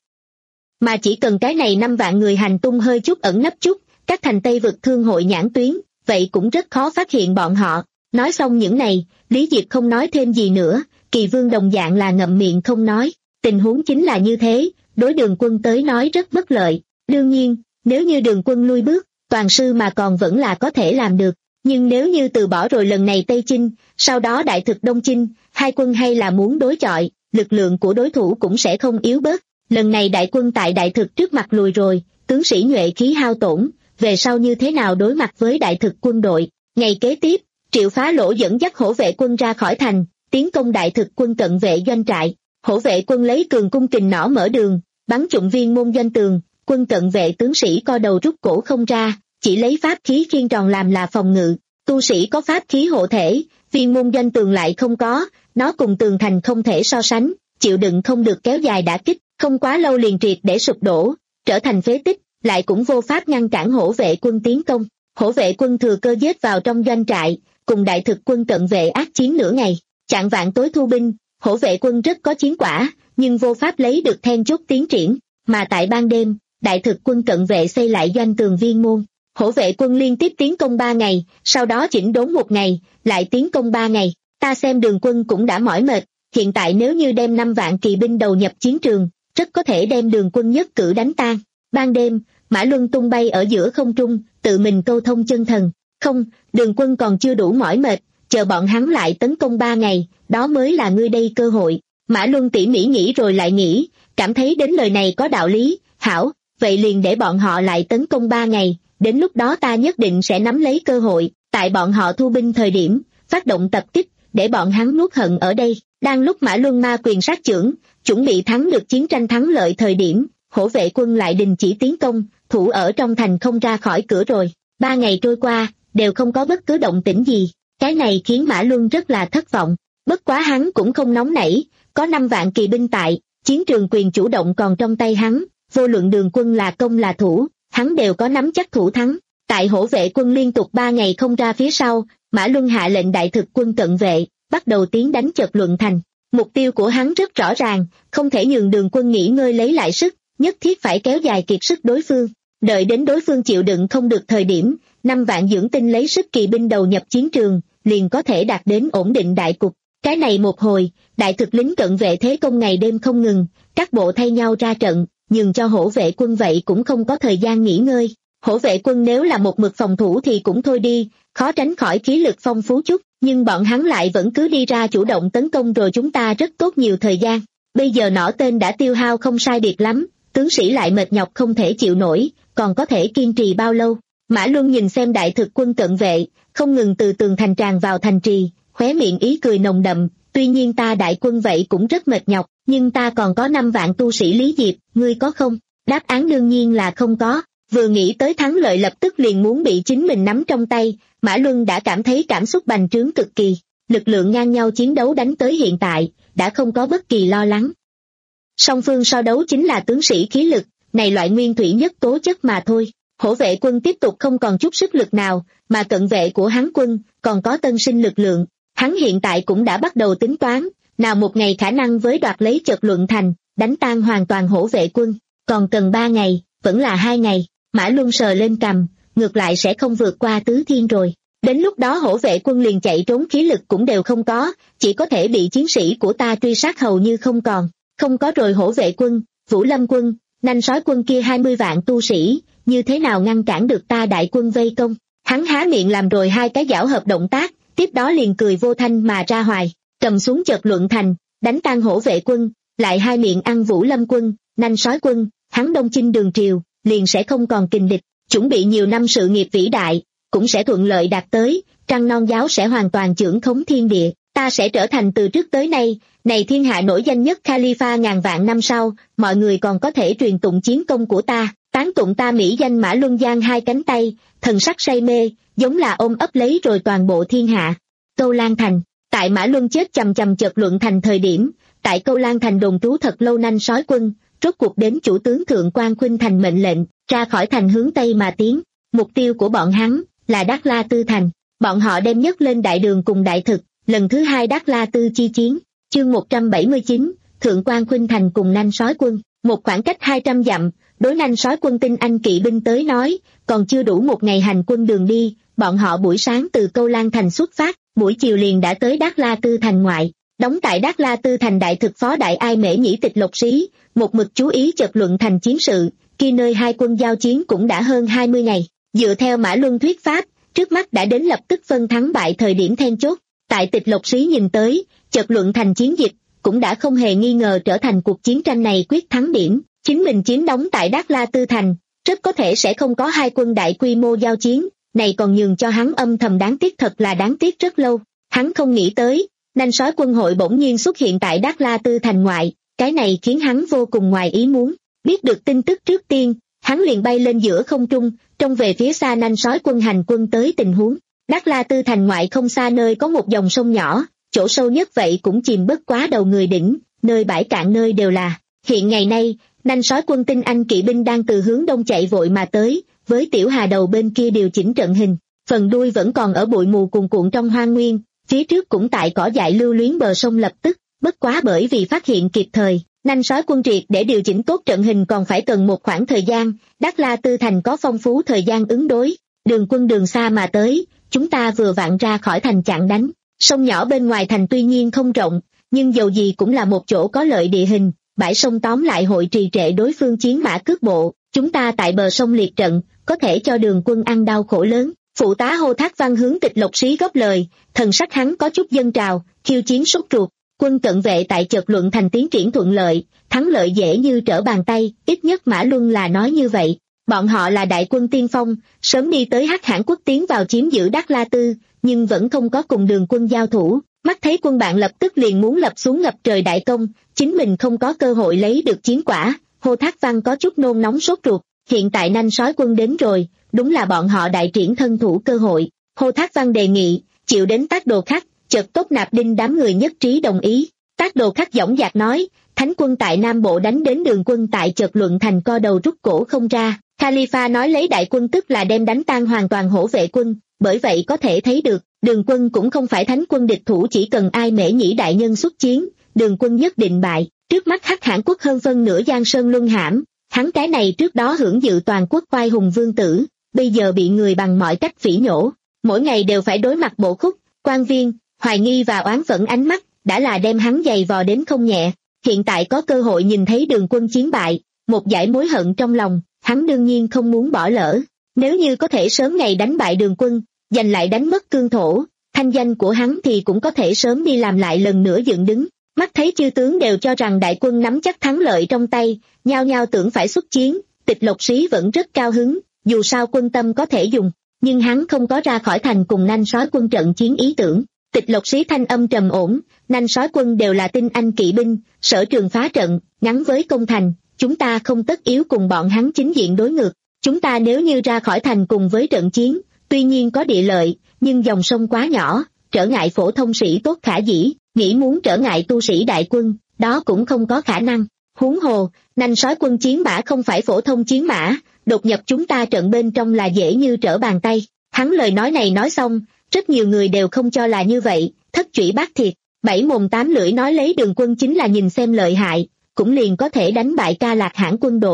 Mà chỉ cần cái này năm vạn người hành tung hơi chút ẩn nấp chút, các thành Tây vực thương hội nhãn tuyến, vậy cũng rất khó phát hiện bọn họ. Nói xong những này, Lý Diệp không nói thêm gì nữa, Kỳ Vương đồng dạng là ngậm miệng không nói, tình huống chính là như thế, đối Đường Quân tới nói rất bất lợi. Đương nhiên, nếu như Đường Quân lui bước, toàn sư mà còn vẫn là có thể làm được, nhưng nếu như từ bỏ rồi lần này Tây Chinh, sau đó đại thực Đông Chinh, hai quân hay là muốn đối chọi, lực lượng của đối thủ cũng sẽ không yếu bớt. Lần này đại quân tại đại thực trước mặt lùi rồi, tướng sĩ nhuệ khí hao tổn, về sau như thế nào đối mặt với đại thực quân đội. Ngày kế tiếp, Triệu Phá Lỗ dẫn dắt hổ vệ quân ra khỏi thành, tiến công đại thực quân cận vệ doanh trại. Hổ vệ quân lấy cường cung kình nỏ mở đường, bắn trúng viên môn doanh tường, quân cận vệ tướng sĩ co đầu rút cổ không ra, chỉ lấy pháp khí khiên tròn làm là phòng ngự. Tu sĩ có pháp khí hộ thể, viên môn doanh tường lại không có, nó cùng tường thành không thể so sánh, chịu đựng không được kéo dài đả kích, không quá lâu liền triệt để sụp đổ, trở thành phế tích, lại cũng vô pháp ngăn cản hổ vệ quân tiến công. Hổ vệ quân thừa cơ giết vào trong doanh trại, cùng đại thực quân cận vệ ác chiến nửa ngày, chạng vạn tối thu binh. Hổ vệ quân rất có chiến quả, nhưng vô pháp lấy được then chốt tiến triển, mà tại ban đêm, đại thực quân cận vệ xây lại doanh tường viên môn. Hổ vệ quân liên tiếp tiến công ba ngày, sau đó chỉnh đốn một ngày, lại tiến công ba ngày. Ta xem Đường Quân cũng đã mỏi mệt, hiện tại nếu như đem năm vạn kỳ binh đầu nhập chiến trường, rất có thể đem Đường Quân nhất cử đánh tan. Ban đêm, Mã Luân tung bay ở giữa không trung, tự mình câu thông chân thần. Không, Đường Quân còn chưa đủ mỏi mệt, chờ bọn hắn lại tấn công ba ngày, đó mới là ngươi đây cơ hội. Mã Luân tỉ mỉ nghĩ rồi lại nghĩ, cảm thấy đến lời này có đạo lý. Hảo, vậy liền để bọn họ lại tấn công ba ngày, đến lúc đó ta nhất định sẽ nắm lấy cơ hội, tại bọn họ thu binh thời điểm, phát động tập kích, để bọn hắn nuốt hận ở đây. Đang lúc Mã Luân ma quyền sát chưởng, chuẩn bị thắng được chiến tranh thắng lợi thời điểm, hổ vệ quân lại đình chỉ tiến công, thủ ở trong thành không ra khỏi cửa rồi. Ba ngày trôi qua, đều không có bất cứ động tĩnh gì, cái này khiến Mã Luân rất là thất vọng. Bất quá hắn cũng không nóng nảy, có năm vạn kỳ binh tại, chiến trường quyền chủ động còn trong tay hắn, vô luận Đường Quân là công là thủ, hắn đều có nắm chắc thủ thắng. Tại hổ vệ quân liên tục ba ngày không ra phía sau, Mã Luân hạ lệnh đại thực quân cận vệ, bắt đầu tiến đánh Chợt Luận thành. Mục tiêu của hắn rất rõ ràng, không thể nhường Đường Quân nghỉ ngơi lấy lại sức, nhất thiết phải kéo dài kiệt sức đối phương. Đợi đến đối phương chịu đựng không được thời điểm, năm vạn dưỡng tinh lấy sức kỳ binh đầu nhập chiến trường, liền có thể đạt đến ổn định đại cục. Cái này một hồi, đại thực lính cận vệ thế công ngày đêm không ngừng, các bộ thay nhau ra trận, nhưng cho hổ vệ quân vậy cũng không có thời gian nghỉ ngơi. Hổ vệ quân nếu là một mực phòng thủ thì cũng thôi đi, khó tránh khỏi khí lực phong phú chút, nhưng bọn hắn lại vẫn cứ đi ra chủ động tấn công rồi chúng ta rất tốt nhiều thời gian. Bây giờ nỏ tên đã tiêu hao không sai biệt lắm, tướng sĩ lại mệt nhọc không thể chịu nổi, còn có thể kiên trì bao lâu? Mã Luân nhìn xem đại thực quân cận vệ, không ngừng từ tường thành tràn vào thành trì, khóe miệng ý cười nồng đậm, tuy nhiên ta đại quân vậy cũng rất mệt nhọc, nhưng ta còn có năm vạn tu sĩ Lý Diệp, ngươi có không? Đáp án đương nhiên là không có. Vừa nghĩ tới thắng lợi lập tức liền muốn bị chính mình nắm trong tay, Mã Luân đã cảm thấy cảm xúc bành trướng cực kỳ, lực lượng ngang nhau chiến đấu đánh tới hiện tại, đã không có bất kỳ lo lắng. Song phương so đấu chính là tướng sĩ khí lực, này loại nguyên thủy nhất tố chất mà thôi. Hổ vệ quân tiếp tục không còn chút sức lực nào, mà cận vệ của hắn quân còn có tân sinh lực lượng. Hắn hiện tại cũng đã bắt đầu tính toán, nào một ngày khả năng với đoạt lấy Chợt Luận thành, đánh tan hoàn toàn hổ vệ quân, còn cần ba ngày, vẫn là hai ngày. Mã Luân sờ lên cằm, ngược lại sẽ không vượt qua tứ thiên rồi. Đến lúc đó hổ vệ quân liền chạy trốn khí lực cũng đều không có, chỉ có thể bị chiến sĩ của ta truy sát hầu như không còn. Không có rồi hổ vệ quân, Vũ Lâm quân, nanh sói quân kia hai mươi vạn tu sĩ, như thế nào ngăn cản được ta đại quân vây công? Hắn há miệng làm rồi hai cái giảo hợp động tác, tiếp đó liền cười vô thanh mà ra hoài, cầm xuống chợt luận thành, đánh tan hổ vệ quân, lại hai miệng ăn Vũ Lâm quân, nanh sói quân, hắn đông chinh đường triều, liền sẽ không còn kình địch, chuẩn bị nhiều năm sự nghiệp vĩ đại, cũng sẽ thuận lợi đạt tới, Trăng Non giáo sẽ hoàn toàn chưởng khống thiên địa, ta sẽ trở thành từ trước tới nay, này thiên hạ nổi danh nhất Khalifa ngàn vạn năm sau, mọi người còn có thể truyền tụng chiến công của ta, tán tụng ta mỹ danh Mã Luân giang hai cánh tay, thần sắc say mê, giống là ôm ấp lấy rồi toàn bộ thiên hạ. Câu Lan Thành, tại Mã Luân chết chầm chầm chợt luận thành thời điểm, tại Câu Lan Thành đồn trú thật lâu nanh sói quân, rốt cuộc đến chủ tướng Thượng Quan Khuynh Thành mệnh lệnh, ra khỏi thành hướng Tây mà tiến, mục tiêu của bọn hắn là Đắc La Tư Thành, bọn họ đem nhất lên đại đường cùng đại thực, lần thứ hai Đắc La Tư chi chiến, chương một trăm bảy mươi chín, Thượng Quan Khuynh Thành cùng nanh sói quân, một khoảng cách hai trăm dặm, đối nanh sói quân tinh anh kỵ binh tới nói, còn chưa đủ một ngày hành quân đường đi, bọn họ buổi sáng từ Câu Lan Thành xuất phát, buổi chiều liền đã tới Đắc La Tư Thành ngoại, đóng tại Đắc La Tư Thành đại thực phó đại ai Mễ Nhĩ Tịch Lộc Sĩ, một mực chú ý chợt luận thành chiến sự, khi nơi hai quân giao chiến cũng đã hơn hai mươi ngày, dựa theo Mã Luân thuyết pháp, trước mắt đã đến lập tức phân thắng bại thời điểm then chốt, tại Tịch Lộc Sĩ nhìn tới, chợt luận thành chiến dịch, cũng đã không hề nghi ngờ trở thành cuộc chiến tranh này quyết thắng điểm, chính mình chiếm đóng tại Đắc La Tư Thành, rất có thể sẽ không có hai quân đại quy mô giao chiến, này còn nhường cho hắn âm thầm đáng tiếc thật là đáng tiếc rất lâu, hắn không nghĩ tới, nanh sói quân hội bỗng nhiên xuất hiện tại Đắc La Tư Thành ngoại, cái này khiến hắn vô cùng ngoài ý muốn, biết được tin tức trước tiên, hắn liền bay lên giữa không trung, trông về phía xa nanh sói quân hành quân tới tình huống, Đắc La Tư Thành ngoại không xa nơi có một dòng sông nhỏ, chỗ sâu nhất vậy cũng chìm bất quá đầu người đỉnh, nơi bãi cạn nơi đều là, hiện ngày nay, nanh sói quân tinh anh kỵ binh đang từ hướng đông chạy vội mà tới, với tiểu hà đầu bên kia điều chỉnh trận hình, phần đuôi vẫn còn ở bụi mù cuồn cuộn trong hoang nguyên, phía trước cũng tại cỏ dại lưu luyến bờ sông lập tức, bất quá bởi vì phát hiện kịp thời, nanh sói quân triệt để điều chỉnh tốt trận hình còn phải cần một khoảng thời gian, Đắc La Tư Thành có phong phú thời gian ứng đối, đường quân đường xa mà tới, chúng ta vừa vặn ra khỏi thành chặn đánh, sông nhỏ bên ngoài thành tuy nhiên không rộng, nhưng dầu gì cũng là một chỗ có lợi địa hình, bãi sông tóm lại hội trì trệ đối phương chiến mã cước bộ, chúng ta tại bờ sông liệt trận, có thể cho đường quân ăn đau khổ lớn. Phụ tá Hô Thác Văn hướng Tịch Lộc Sĩ góp lời, thần sắc hắn có chút dâng trào, khiêu chiến sốt ruột, quân cận vệ tại chợt luận thành tiến triển thuận lợi, thắng lợi dễ như trở bàn tay, ít nhất Mã Luân là nói như vậy. Bọn họ là đại quân tiên phong, sớm đi tới Hắc Hãn quốc tiến vào chiếm giữ Đắc La Tư, nhưng vẫn không có cùng đường quân giao thủ, mắt thấy quân bạn lập tức liền muốn lập xuống ngập trời đại công, chính mình không có cơ hội lấy được chiến quả, Hô Thác Văn có chút nôn nóng sốt ruột, hiện tại nanh sói quân đến rồi, đúng là bọn họ đại triển thân thủ cơ hội, Hô Thác Văn đề nghị, chịu đến Tác Đồ Khắc, chợt Tốt Nạp Đinh đám người nhất trí đồng ý, Tác Đồ Khắc dõng dạc nói, Thánh quân tại Nam Bộ đánh đến đường quân tại chợt luận thành co đầu rút cổ không ra, Khalifa nói lấy đại quân tức là đem đánh tan hoàn toàn hổ vệ quân, bởi vậy có thể thấy được, đường quân cũng không phải thánh quân địch thủ chỉ cần ai Mễ Nhĩ đại nhân xuất chiến, đường quân nhất định bại, trước mắt Hắc Hãn quốc hơn phân nửa Giang Sơn luân hãm, hắn cái này trước đó hưởng dự toàn quốc oai hùng vương tử, bây giờ bị người bằng mọi cách phỉ nhổ, mỗi ngày đều phải đối mặt bộ khúc, quan viên, hoài nghi và oán phẫn ánh mắt, đã là đem hắn giày vò đến không nhẹ, hiện tại có cơ hội nhìn thấy đường quân chiến bại, một giải mối hận trong lòng, hắn đương nhiên không muốn bỏ lỡ, nếu như có thể sớm ngày đánh bại đường quân, giành lại đánh mất cương thổ, thanh danh của hắn thì cũng có thể sớm đi làm lại lần nữa dựng đứng, mắt thấy chư tướng đều cho rằng đại quân nắm chắc thắng lợi trong tay, nhao nhao tưởng phải xuất chiến, Tịch Lộc Sĩ vẫn rất cao hứng, dù sao quân tâm có thể dùng, nhưng hắn không có ra khỏi thành cùng nanh sói quân trận chiến ý tưởng. Tịch Lộc Sĩ thanh âm trầm ổn, nanh sói quân đều là tinh anh kỵ binh, sở trường phá trận, ngắn với công thành, chúng ta không tất yếu cùng bọn hắn chính diện đối ngược, chúng ta nếu như ra khỏi thành cùng với trận chiến, tuy nhiên có địa lợi, nhưng dòng sông quá nhỏ, trở ngại phổ thông sĩ tốt khả dĩ, nghĩ muốn trở ngại tu sĩ đại quân, đó cũng không có khả năng. Huống hồ, nanh sói quân chiến mã không phải phổ thông chiến mã, đột nhập chúng ta trận bên trong là dễ như trở bàn tay. Hắn lời nói này nói xong, rất nhiều người đều không cho là như vậy, thất chủy bát thiệt, bảy mồm tám lưỡi nói lấy đường quân chính là nhìn xem lợi hại, cũng liền có thể đánh bại Ca Lạc Hãn quân đội,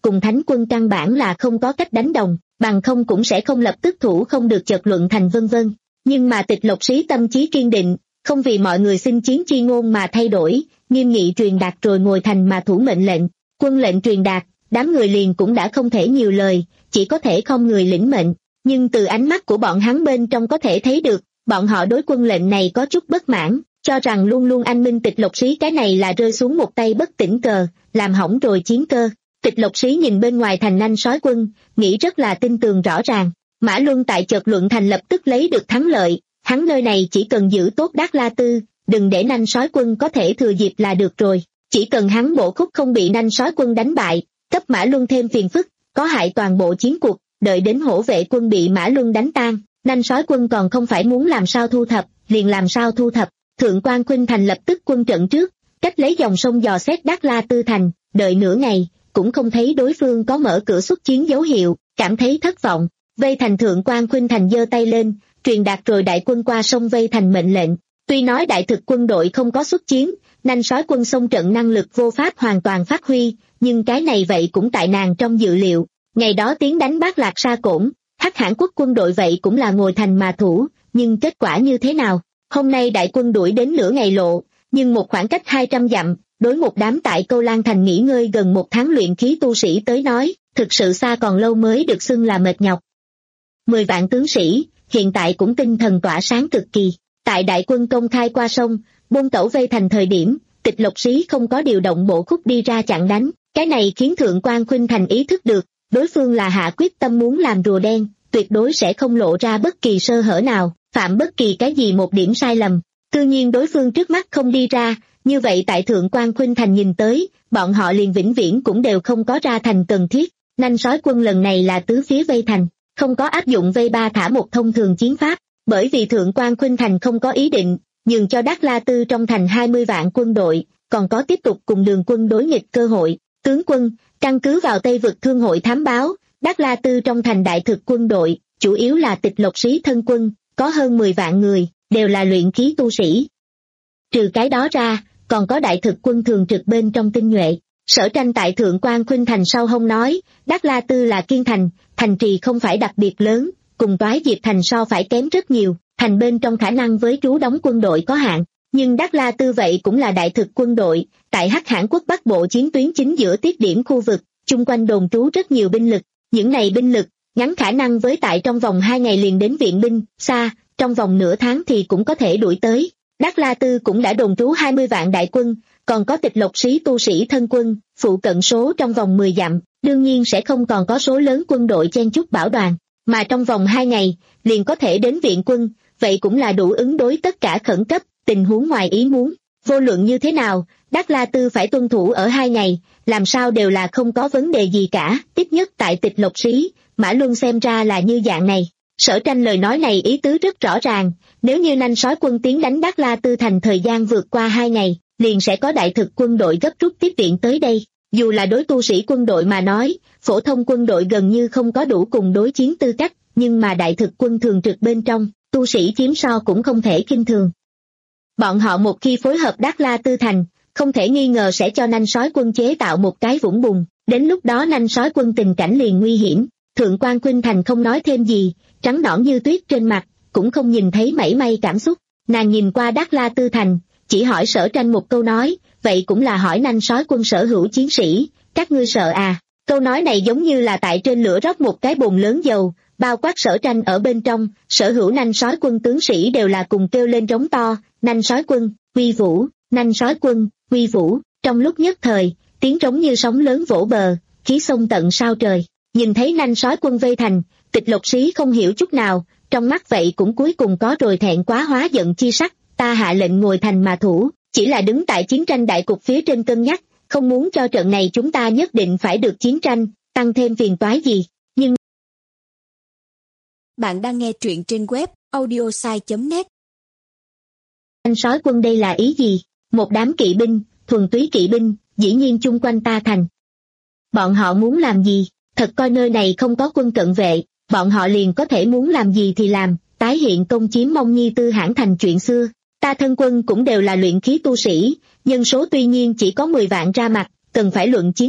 cùng thánh quân căn bản là không có cách đánh đồng, bằng không cũng sẽ không lập tức thủ không được chợt luận thành vân vân. Nhưng mà Tịch Lộc Sĩ tâm chí kiên định, không vì mọi người xin chiến chi ngôn mà thay đổi, nghiêm nghị truyền đạt rồi ngồi thành mà thủ mệnh lệnh. Quân lệnh truyền đạt, đám người liền cũng đã không thể nhiều lời, chỉ có thể không người lĩnh mệnh. Nhưng từ ánh mắt của bọn hắn bên trong có thể thấy được, bọn họ đối quân lệnh này có chút bất mãn, cho rằng luôn luôn anh minh Tịch Lộc Sĩ cái này là rơi xuống một tay bất tỉnh cờ, làm hỏng rồi chiến cơ. Tịch Lộc Sĩ nhìn bên ngoài thành nanh sói quân, nghĩ rất là tin tường rõ ràng. Mã Luân tại chợt luận thành lập tức lấy được thắng lợi, hắn nơi này chỉ cần giữ tốt Đát La Tư, đừng để nanh sói quân có thể thừa dịp là được rồi. Chỉ cần hắn bộ khúc không bị nanh sói quân đánh bại, cấp Mã Luân thêm phiền phức, có hại toàn bộ chiến cuộc, đợi đến hổ vệ quân bị Mã Luân đánh tan, nanh sói quân còn không phải muốn làm sao thu thập, liền làm sao thu thập. Thượng quan Khuynh Thành lập tức quân trận trước, cách lấy dòng sông dò xét Đát La Tư thành, đợi nửa ngày, cũng không thấy đối phương có mở cửa xuất chiến dấu hiệu, cảm thấy thất vọng. Vây thành Thượng quan Khuynh Thành giơ tay lên, truyền đạt rồi đại quân qua sông vây thành mệnh lệnh. Tuy nói đại thực quân đội không có xuất chiến, nanh sói quân xông trận năng lực vô pháp hoàn toàn phát huy, nhưng cái này vậy cũng tại nàng trong dự liệu. Ngày đó tiến đánh Bát Lạc Sa Cổn, Hắc Hãn quốc quân đội vậy cũng là ngồi thành mà thủ, nhưng kết quả như thế nào? Hôm nay đại quân đuổi đến nửa ngày lộ, nhưng một khoảng cách hai trăm dặm, đối một đám tại Câu Lan Thành nghỉ ngơi gần một tháng luyện khí tu sĩ tới nói, thực sự xa còn lâu mới được xưng là mệt nhọc. Mười vạn tướng sĩ, hiện tại cũng tinh thần tỏa sáng cực kỳ. Tại đại quân công khai qua sông, buôn tẩu vây thành thời điểm, Tịch Lộc Sĩ không có điều động bộ khúc đi ra chặn đánh, cái này khiến Thượng quan Khuynh Thành ý thức được, đối phương là hạ quyết tâm muốn làm rùa đen, tuyệt đối sẽ không lộ ra bất kỳ sơ hở nào, phạm bất kỳ cái gì một điểm sai lầm. Tự nhiên đối phương trước mắt không đi ra, như vậy tại Thượng quan Khuynh Thành nhìn tới, bọn họ liền vĩnh viễn cũng đều không có ra thành cần thiết. Nanh sói quân lần này là tứ phía vây thành, không có áp dụng vây ba thả một thông thường chiến pháp, bởi vì Thượng quan Khuynh Thành không có ý định nhường cho Đát La Tư trong thành hai mươi vạn quân đội, còn có tiếp tục cùng Đường quân đối nghịch cơ hội. Tướng quân, căn cứ vào Tây vực thương hội thám báo, Đát La Tư trong thành đại thực quân đội, chủ yếu là Tịch Lộc Sĩ thân quân, có hơn mười vạn người, đều là luyện khí tu sĩ. Trừ cái đó ra, còn có đại thực quân thường trực bên trong tinh nhuệ. Sở Tranh tại Thượng quan Khuynh Thành sau hông nói, Đát La Tư là kiên thành, thành trì không phải đặc biệt lớn, cùng Toái Diệp thành so phải kém rất nhiều, thành bên trong khả năng với trú đóng quân đội có hạn, nhưng Đát La Tư vậy cũng là đại thực quân đội, tại Hắc Hãn quốc Bắc Bộ chiến tuyến chính giữa tiết điểm khu vực, chung quanh đồn trú rất nhiều binh lực, những này binh lực, ngắn khả năng với tại trong vòng hai ngày liền đến viện binh, xa, trong vòng nửa tháng thì cũng có thể đuổi tới. Đát La Tư cũng đã đồn trú hai mươi vạn đại quân, còn có Tịch Lộc Sĩ tu sĩ thân quân, phụ cận số trong vòng mười dặm, đương nhiên sẽ không còn có số lớn quân đội chen chúc bảo đoàn, mà trong vòng hai ngày, liền có thể đến viện quân, vậy cũng là đủ ứng đối tất cả khẩn cấp, tình huống ngoài ý muốn. Vô luận như thế nào, Đát La Tư phải tuân thủ ở hai ngày, làm sao đều là không có vấn đề gì cả, ít nhất tại Tịch Lộc Sĩ, Mã Luân xem ra là như dạng này. Sở Tranh lời nói này ý tứ rất rõ ràng, nếu như nanh sói quân tiến đánh Đát La Tư thành thời gian vượt qua hai ngày, liền sẽ có đại thực quân đội gấp rút tiếp viện tới đây. Dù là đối tu sĩ quân đội mà nói, phổ thông quân đội gần như không có đủ cùng đối chiến tư cách, nhưng mà đại thực quân thường trực bên trong, tu sĩ chiếm so cũng không thể khinh thường. Bọn họ một khi phối hợp Đát La Tư thành, không thể nghi ngờ sẽ cho nanh sói quân chế tạo một cái vũng bùn, đến lúc đó nanh sói quân tình cảnh liền nguy hiểm. Thượng quan Khuynh Thành không nói thêm gì, trắng nõn như tuyết trên mặt, cũng không nhìn thấy mảy may cảm xúc. Nàng nhìn qua Đát La Tư thành, chỉ hỏi Sở Tranh một câu nói, vậy cũng là hỏi nanh sói quân sở hữu chiến sĩ, các ngươi sợ à? Câu nói này giống như là tại trên lửa rót một cái bồn lớn dầu, bao quát Sở Tranh ở bên trong, sở hữu nanh sói quân tướng sĩ đều là cùng kêu lên trống to, nanh sói quân, uy vũ, nanh sói quân, uy vũ. Trong lúc nhất thời, tiếng trống như sóng lớn vỗ bờ, khí sông tận sao trời. Nhìn thấy nanh sói quân vây thành, Tịch Lộc Sĩ không hiểu chút nào, trong mắt vậy cũng cuối cùng có rồi thẹn quá hóa giận chi sắc. Ta hạ lệnh ngồi thành mà thủ, chỉ là đứng tại chiến tranh đại cục phía trên cân nhắc, không muốn cho trận này chúng ta nhất định phải được chiến tranh, tăng thêm phiền toái gì. Nhưng bạn đang nghe truyện trên web audiosai chấm net. Nanh sói quân đây là ý gì? Một đám kỵ binh, thuần túy kỵ binh, dĩ nhiên chung quanh ta thành. Bọn họ muốn làm gì? Thật coi nơi này không có quân cận vệ, bọn họ liền có thể muốn làm gì thì làm, tái hiện công chiếm Mông Nhi Tư Hãn thành chuyện xưa. Ta thân quân cũng đều là luyện khí tu sĩ, nhân số tuy nhiên chỉ có mười vạn ra mặt, cần phải luận chiến lực,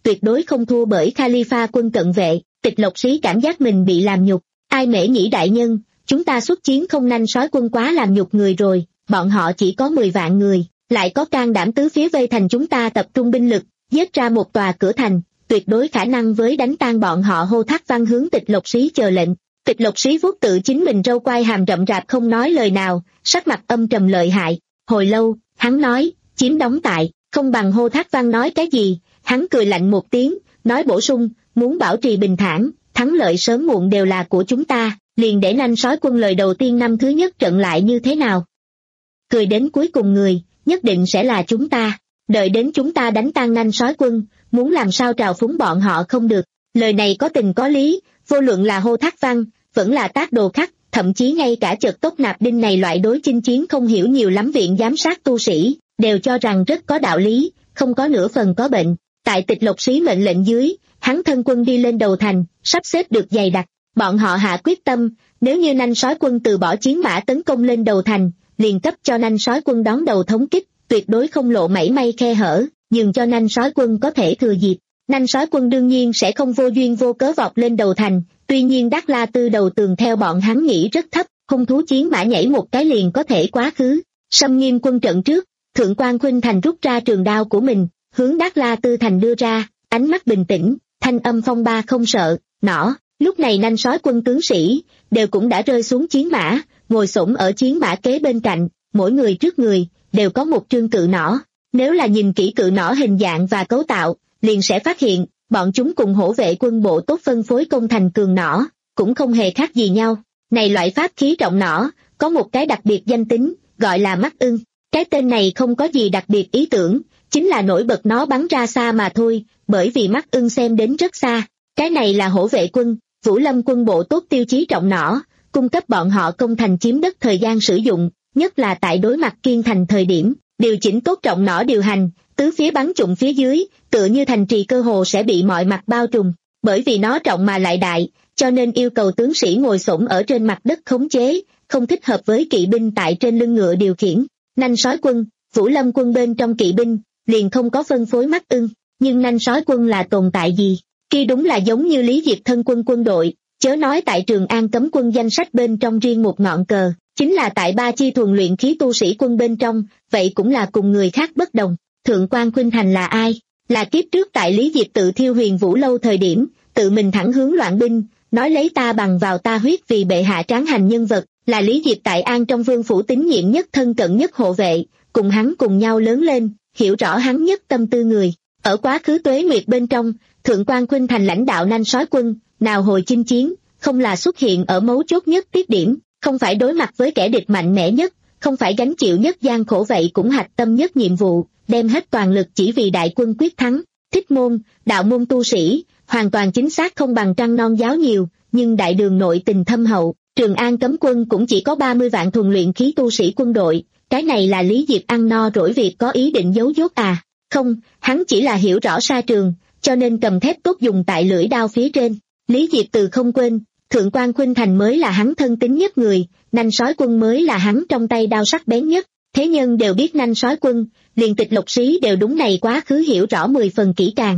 tuyệt đối không thua bởi Khalifa quân cận vệ. Tịch Lộc Sĩ cảm giác mình bị làm nhục. Ai mễ nhĩ đại nhân, chúng ta xuất chiến không nanh sói quân quá làm nhục người rồi, bọn họ chỉ có mười vạn người, lại có can đảm tứ phía vây thành chúng ta tập trung binh lực, giết ra một tòa cửa thành, tuyệt đối khả năng với đánh tan bọn họ. Hô Thác Văn hướng Tịch Lộc Sĩ chờ lệnh. Tịch Lộc Sĩ vuốt tự chính mình râu quai hàm rậm rạp không nói lời nào, sắc mặt âm trầm lợi hại. Hồi lâu, hắn nói, chiếm đóng tại, không bằng Hô Thác Văn nói cái gì, hắn cười lạnh một tiếng, nói bổ sung, muốn bảo trì bình thản, thắng lợi sớm muộn đều là của chúng ta, liền để nanh sói quân lời đầu tiên năm thứ nhất trận lại như thế nào. Cười đến cuối cùng người, nhất định sẽ là chúng ta, đợi đến chúng ta đánh tan nanh sói quân, muốn làm sao trào phúng bọn họ không được. Lời này có tình có lý, vô luận là Hô Thác Văn, vẫn là Tác Đồ Khắc, thậm chí ngay cả Chợt Tốc Nạp Đinh này loại đối chinh chiến không hiểu nhiều lắm viện giám sát tu sĩ, đều cho rằng rất có đạo lý, không có nửa phần có bệnh. Tại Tịch Lộc Sĩ mệnh lệnh dưới, hắn thân quân đi lên đầu thành, sắp xếp được dày đặc, bọn họ hạ quyết tâm, nếu như nanh sói quân từ bỏ chiến mã tấn công lên đầu thành, liền cấp cho nanh sói quân đón đầu thống kích, tuyệt đối không lộ mảy may khe hở, nhường cho nanh sói quân có thể thừa dịp. Nanh sói quân đương nhiên sẽ không vô duyên vô cớ vọt lên đầu thành, tuy nhiên Đắc La Tư đầu tường theo bọn hắn nghĩ rất thấp, hung thú chiến mã nhảy một cái liền có thể quá khứ. Xâm Nghiêm quân trận trước, Thượng quan Khuynh Thành rút ra trường đao của mình, hướng Đắc La Tư thành đưa ra, ánh mắt bình tĩnh, thanh âm phong ba không sợ, nỏ. Lúc này nanh sói quân tướng sĩ đều cũng đã rơi xuống chiến mã, ngồi xổm ở chiến mã kế bên cạnh, mỗi người trước người đều có một trương cự nỏ. Nếu là nhìn kỹ cự nỏ hình dạng và cấu tạo, liền sẽ phát hiện, bọn chúng cùng hổ vệ quân bộ tốt phân phối công thành cường nỏ, cũng không hề khác gì nhau. Này loại pháp khí trọng nỏ, có một cái đặc biệt danh tính, gọi là mắt ưng. Cái tên này không có gì đặc biệt ý tưởng, chính là nổi bật nó bắn ra xa mà thôi, bởi vì mắt ưng xem đến rất xa. Cái này là hổ vệ quân, Vũ Lâm quân bộ tốt tiêu chí trọng nỏ, cung cấp bọn họ công thành chiếm đất thời gian sử dụng, nhất là tại đối mặt Kiên Thành thời điểm, điều chỉnh tốt trọng nỏ điều hành, tứ phía bắn trụng phía dưới, tựa như thành trì cơ hồ sẽ bị mọi mặt bao trùm. Bởi vì nó trọng mà lại đại, cho nên yêu cầu tướng sĩ ngồi xổm ở trên mặt đất khống chế, không thích hợp với kỵ binh tại trên lưng ngựa điều khiển. Nanh sói quân, Vũ Lâm quân bên trong kỵ binh, liền không có phân phối mắt ưng, nhưng nanh sói quân là tồn tại gì? Kia đúng là giống như Lý Diệp thân quân quân đội, chớ nói tại Trường An cấm quân danh sách bên trong riêng một ngọn cờ, chính là tại ba chi thuần luyện khí tu sĩ quân bên trong, vậy cũng là cùng người khác bất đồng. Thượng quan Khuynh Thành là ai? Là kiếp trước tại Lý Diệp tự thiêu Huyền Vũ lâu thời điểm, tự mình thẳng hướng loạn binh, nói lấy ta bằng vào ta huyết vì bệ hạ tráng hành nhân vật, là Lý Diệp tại An trong vương phủ tín nhiệm nhất thân cận nhất hộ vệ, cùng hắn cùng nhau lớn lên, hiểu rõ hắn nhất tâm tư người. Ở quá khứ tuế nguyệt bên trong, Thượng quan Khuynh Thành lãnh đạo nanh sói quân, nào hồi chinh chiến, không là xuất hiện ở mấu chốt nhất tiết điểm, không phải đối mặt với kẻ địch mạnh mẽ nhất, không phải gánh chịu nhất gian khổ, vậy cũng hạch tâm nhất nhiệm vụ, đem hết toàn lực chỉ vì đại quân quyết thắng. Thích môn, đạo môn tu sĩ, hoàn toàn chính xác không bằng Trăng Non giáo nhiều, nhưng đại đường nội tình thâm hậu, Trường An cấm quân cũng chỉ có ba mươi vạn thuần luyện khí tu sĩ quân đội, cái này là Lý Diệp ăn no rỗi việc có ý định giấu dốt à? Không, hắn chỉ là hiểu rõ sa trường, cho nên cầm thép tốt dùng tại lưỡi đao phía trên. Lý Diệp từ không quên, Thượng quan Khuynh Thành mới là hắn thân tín nhất người, nanh sói quân mới là hắn trong tay đao sắc bén nhất. Thế nhân đều biết nanh sói quân, liền Tịch Lộc Sĩ đều đúng này quá khứ hiểu rõ mười phần kỹ càng.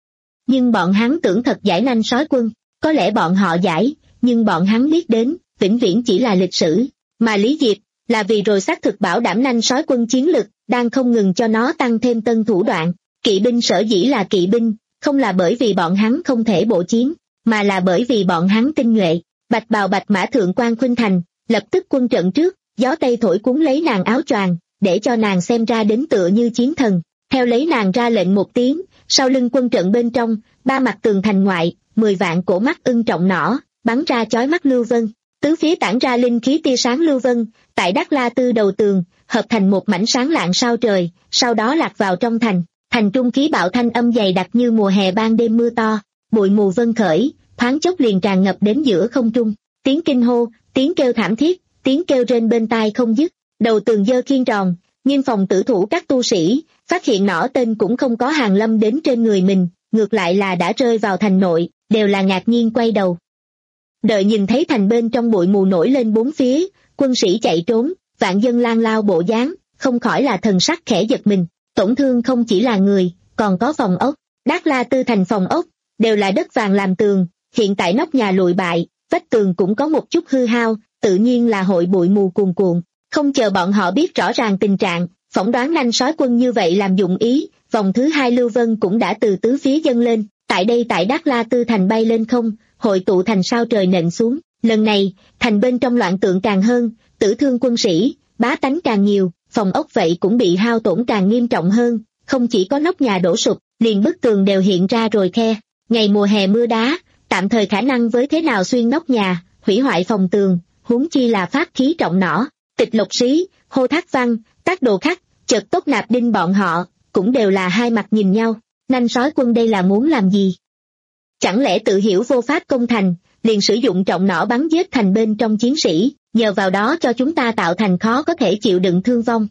Nhưng bọn hắn tưởng thật giải nanh sói quân, có lẽ bọn họ giải, nhưng bọn hắn biết đến, vĩnh viễn chỉ là lịch sử. Mà Lý Diệp, là vì rồi xác thực bảo đảm nanh sói quân chiến lực, đang không ngừng cho nó tăng thêm tân thủ đoạn. Kỵ binh sở dĩ là kỵ binh, không là bởi vì bọn hắn không thể bộ chiến, mà là bởi vì bọn hắn tinh nhuệ. Bạch bào bạch mã Thượng quan Khuynh Thành, lập tức quân trận trước, gió tây thổi cuốn lấy nàng áo choàng, để cho nàng xem ra đến tựa như chiến thần. Theo lấy nàng ra lệnh một tiếng, sau lưng quân trận bên trong, ba mặt tường thành ngoại, mười vạn cổ mắt ưng trọng nỏ, bắn ra chói mắt lưu vân. Tứ phía tản ra linh khí tia sáng lưu vân, tại Đắc La Tư đầu tường, hợp thành một mảnh sáng lạng sao trời, sau đó lạc vào trong thành. Thành trung khí bạo thanh âm dày đặc như mùa hè ban đêm mưa to, bụi mù vân khởi, thoáng chốc liền tràn ngập đến giữa không trung. Tiếng kinh hô, tiếng kêu thảm thiết, tiếng kêu rên bên tai không dứt. Đầu tường dơ khiên tròn, nghiêm phòng tử thủ các tu sĩ, phát hiện nỏ tên cũng không có hàng lâm đến trên người mình, ngược lại là đã rơi vào thành nội, đều là ngạc nhiên quay đầu. Đợi nhìn thấy thành bên trong bụi mù nổi lên bốn phía, quân sĩ chạy trốn, vạn dân lang lao bộ dáng, không khỏi là thần sắc khẽ giật mình. Tổn thương không chỉ là người, còn có phòng ốc. Đát La Tư thành phòng ốc, đều là đất vàng làm tường, hiện tại nóc nhà lụi bại, vách tường cũng có một chút hư hao, tự nhiên là hội bụi mù cuồn cuộn. Không chờ bọn họ biết rõ ràng tình trạng, phỏng đoán Nanh Sói Quân như vậy làm dụng ý, vòng thứ hai lưu vân cũng đã từ tứ phía dâng lên, tại đây tại Đát La Tư thành bay lên không, hội tụ thành sao trời nện xuống. Lần này, thành bên trong loạn tượng càng hơn, tử thương quân sĩ, bá tánh càng nhiều, phòng ốc vậy cũng bị hao tổn càng nghiêm trọng hơn, không chỉ có nóc nhà đổ sụp, liền bức tường đều hiện ra rồi khe. Ngày mùa hè mưa đá, tạm thời khả năng với thế nào xuyên nóc nhà, hủy hoại phòng tường, huống chi là phát khí trọng nỏ. Tịch Lộc Sĩ, Hô Thác Văn, Tác Đồ Khắc, Chợt Tốc Nạp Đinh bọn họ, cũng đều là hai mặt nhìn nhau. Nanh Sói Quân đây là muốn làm gì? Chẳng lẽ tự hiểu vô pháp công thành, liền sử dụng trọng nỏ bắn giết thành bên trong chiến sĩ, nhờ vào đó cho chúng ta tạo thành khó có thể chịu đựng thương vong.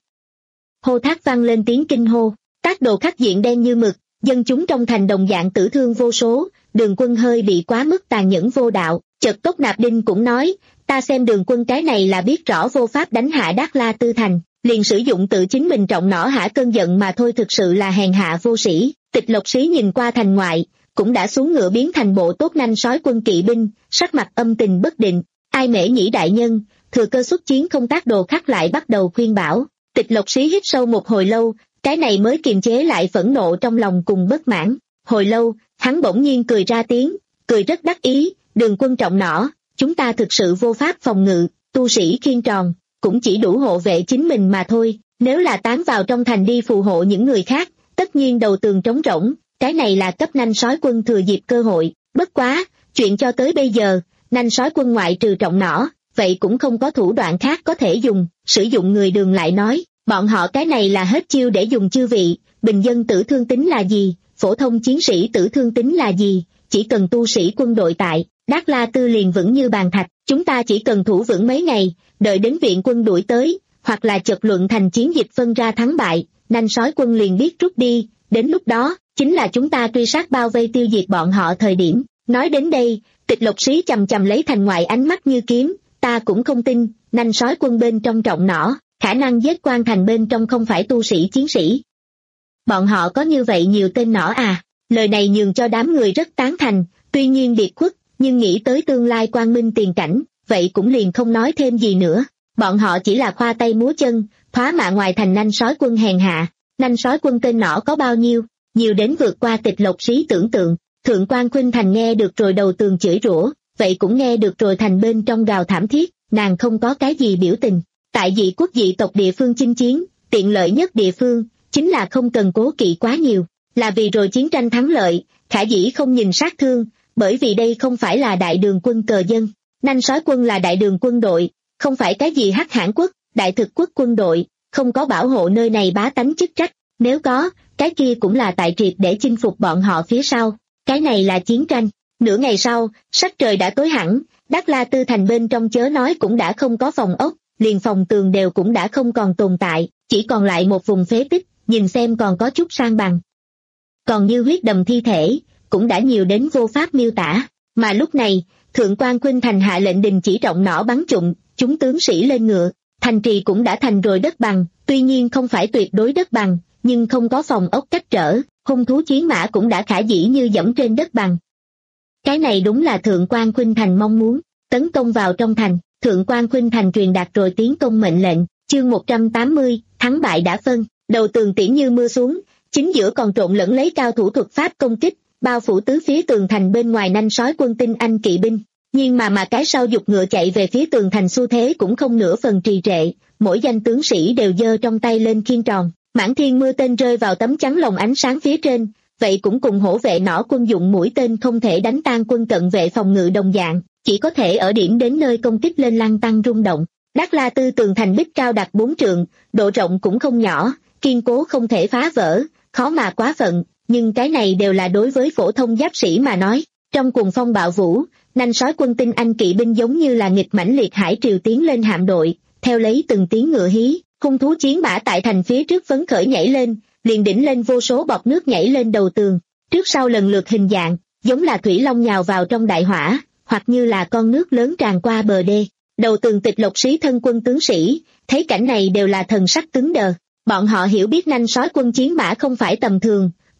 Hô Thác Văn lên tiếng kinh hô, Tác Đồ Khắc diện đen như mực, dân chúng trong thành đồng dạng tử thương vô số, Đường Quân hơi bị quá mức tàn nhẫn vô đạo. Chợt Tốc Nạp Đinh cũng nói, ta xem Đường Quân cái này là biết rõ vô pháp đánh hạ Đát La Tư thành, liền sử dụng tự chính mình trọng nỏ hả cơn giận mà thôi, thực sự là hèn hạ vô sĩ. Tịch Lộc Sĩ nhìn qua thành ngoại, cũng đã xuống ngựa biến thành bộ tốt Nanh Sói Quân kỵ binh, sắc mặt âm tình bất định. Ai Mễ Nhĩ đại nhân, thừa cơ xuất chiến không Tác Đồ Khắc lại bắt đầu khuyên bảo. Tịch Lộc Sĩ hít sâu một hồi lâu, cái này mới kiềm chế lại phẫn nộ trong lòng cùng bất mãn. Hồi lâu, hắn bỗng nhiên cười ra tiếng, cười rất đắc ý, Đường Quân trọng nỏ, chúng ta thực sự vô pháp phòng ngự, tu sĩ khiên tròn, cũng chỉ đủ hộ vệ chính mình mà thôi, nếu là tán vào trong thành đi phù hộ những người khác, tất nhiên đầu tường trống rỗng, cái này là cấp Nanh Sói Quân thừa dịp cơ hội. Bất quá, chuyện cho tới bây giờ, Nanh Sói Quân ngoại trừ trọng nỏ, vậy cũng không có thủ đoạn khác có thể dùng. Sử dụng người Đường lại nói, bọn họ cái này là hết chiêu để dùng chư vị, bình dân tử thương tính là gì, phổ thông chiến sĩ tử thương tính là gì, chỉ cần tu sĩ quân đội tại Đát La Tư liền vững như bàn thạch, chúng ta chỉ cần thủ vững mấy ngày, đợi đến viện quân đuổi tới, hoặc là chợt luận thành chiến dịch phân ra thắng bại, Nanh Sói Quân liền biết rút đi, đến lúc đó, chính là chúng ta truy sát bao vây tiêu diệt bọn họ thời điểm. Nói đến đây, Tịch Lộc Sĩ chầm chầm lấy thành ngoại ánh mắt như kiếm, ta cũng không tin, Nanh Sói Quân bên trong trọng nỏ, khả năng giết quan thành bên trong không phải tu sĩ chiến sĩ. Bọn họ có như vậy nhiều tên nỏ à? Lời này nhường cho đám người rất tán thành, tuy nhiên biệt khuất, nhưng nghĩ tới tương lai quang minh tiền cảnh, vậy cũng liền không nói thêm gì nữa. Bọn họ chỉ là khoa tay múa chân, thoá mạ ngoài thành Nanh Sói Quân hèn hạ. Nanh Sói Quân tên nỏ có bao nhiêu? Nhiều đến vượt qua Tịch Lộc Sĩ tưởng tượng. Thượng quan Khuynh Thành nghe được rồi đầu tường chửi rủa, vậy cũng nghe được rồi thành bên trong gào thảm thiết, nàng không có cái gì biểu tình. Tại dị quốc dị tộc địa phương chinh chiến, tiện lợi nhất địa phương, chính là không cần cố kỵ quá nhiều, là vì rồi chiến tranh thắng lợi, khả dĩ không nhìn sát thương, bởi vì đây không phải là Đại Đường Quân cờ dân. Nanh Sói Quân là Đại Đường quân đội, không phải cái gì Hắc Hãn quốc, Đại Thực quốc quân đội, không có bảo hộ nơi này bá tánh chức trách, nếu có, cái kia cũng là tại triệt để chinh phục bọn họ phía sau, cái này là chiến tranh. Nửa ngày sau, sắc trời đã tối hẳn, Đát La Tư thành bên trong chớ nói cũng đã không có phòng ốc, liền phòng tường đều cũng đã không còn tồn tại, chỉ còn lại một vùng phế tích, nhìn xem còn có chút sang bằng. Còn như huyết đầm thi thể, cũng đã nhiều đến vô pháp miêu tả, mà lúc này, Thượng quan Khuynh Thành hạ lệnh đình chỉ trọng nỏ bắn trụng, chúng tướng sĩ lên ngựa, thành trì cũng đã thành rồi đất bằng, tuy nhiên không phải tuyệt đối đất bằng, nhưng không có phòng ốc cách trở, hung thú chiến mã cũng đã khả dĩ như dẫm trên đất bằng. Cái này đúng là Thượng quan Khuynh Thành mong muốn, tấn công vào trong thành. Thượng quan Khuynh Thành truyền đạt rồi tiến công mệnh lệnh, chương một trăm tám mươi, thắng bại đã phân, đầu tường tiễn như mưa xuống, chính giữa còn trộn lẫn lấy cao thủ thuật pháp công kích, bao phủ tứ phía tường thành bên ngoài Nanh Sói Quân tinh anh kỵ binh, nhưng mà mà cái sau dục ngựa chạy về phía tường thành xu thế cũng không nửa phần trì trệ, mỗi danh tướng sĩ đều giơ trong tay lên khiên tròn, mãn thiên mưa tên rơi vào tấm chắn lồng ánh sáng phía trên, vậy cũng cùng hổ vệ nỏ quân dụng mũi tên không thể đánh tan quân cận vệ phòng ngự đồng dạng, chỉ có thể ở điểm đến nơi công kích lên lăng tăng rung động. Đát La Tư tường thành bích cao đạt bốn trượng, độ rộng cũng không nhỏ, kiên cố không thể phá vỡ, khó mà quá phận, nhưng cái này đều là đối với phổ thông giáp sĩ mà nói. Trong cuồng phong bạo vũ, Nanh Sói Quân tinh anh kỵ binh giống như là nghịch mãnh liệt hải triều tiến lên hạm đội, theo lấy từng tiếng ngựa hí, hung thú chiến mã tại thành phía trước phấn khởi nhảy lên, liền đỉnh lên vô số bọt nước nhảy lên đầu tường, trước sau lần lượt hình dạng, giống là thủy long nhào vào trong đại hỏa, hoặc như là con nước lớn tràn qua bờ đê. Đầu tường Tịch Lộc Sĩ thân quân tướng sĩ, thấy cảnh này đều là thần sắc cứng đờ. Bọn họ hiểu biết Nanh Sói Quân chiến mã không phải tầm thường,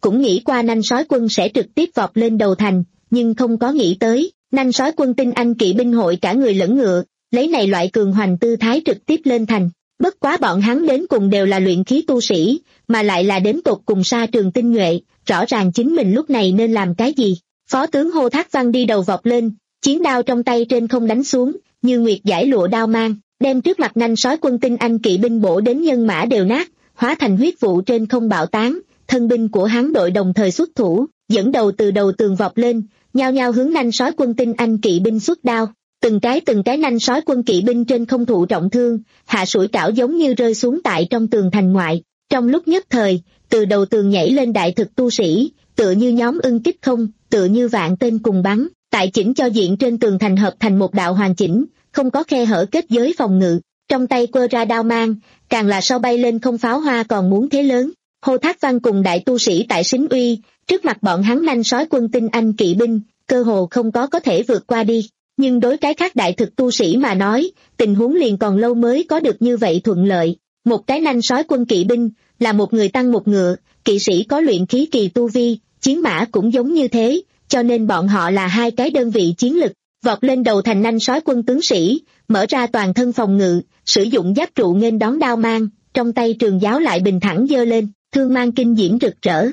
cũng nghĩ qua Nanh Sói Quân sẽ trực tiếp vọt lên đầu thành, nhưng không có nghĩ tới, Nanh Sói Quân tinh anh kỵ binh hội cả người lẫn ngựa, lấy này loại cường hoành tư thái trực tiếp lên thành. Bất quá bọn hắn đến cùng đều là luyện khí tu sĩ, mà lại là đến tột cùng sa trường tinh nhuệ, rõ ràng chính mình lúc này nên làm cái gì. Phó tướng Hô Thác Văn đi đầu vọt lên, chiến đao trong tay trên không đánh xuống, như nguyệt giải lụa đao mang, đem trước mặt Nanh Sói Quân tinh anh kỵ binh bổ đến nhân mã đều nát, hóa thành huyết vụ trên không bạo tán. Thân binh của hắn đội đồng thời xuất thủ, dẫn đầu từ đầu tường vọt lên, nhao nhao hướng Nanh Sói Quân tinh anh kỵ binh xuất đao. Từng cái từng cái Nanh Sói Quân kỵ binh trên không thụ trọng thương, hạ sủi cảo giống như rơi xuống tại trong tường thành ngoại. Trong lúc nhất thời, từ đầu tường nhảy lên đại thực tu sĩ, tựa như nhóm ưng kích không, tựa như vạn tên cùng bắn, tại chỉnh cho diện trên tường thành hợp thành một đạo hoàn chỉnh, không có khe hở kết giới phòng ngự. Trong tay quơ ra đao mang, càng là sau bay lên không pháo hoa còn muốn thế lớn. Hô Thác Văn cùng đại tu sĩ tại Sính Uy, trước mặt bọn hắn Nanh Sói Quân tinh anh kỵ binh, cơ hồ không có có thể vượt qua đi. Nhưng đối cái khác đại thực tu sĩ mà nói, tình huống liền còn lâu mới có được như vậy thuận lợi. Một cái Nanh Sói Quân kỵ binh, là một người tăng một ngựa, kỵ sĩ có luyện khí kỳ tu vi, chiến mã cũng giống như thế, cho nên bọn họ là hai cái đơn vị chiến lực. Vọt lên đầu thành Nanh Sói Quân tướng sĩ, mở ra toàn thân phòng ngự, sử dụng giáp trụ nghênh đón đao mang, trong tay trường giáo lại bình thẳng giơ lên, thương mang kinh diễm rực rỡ.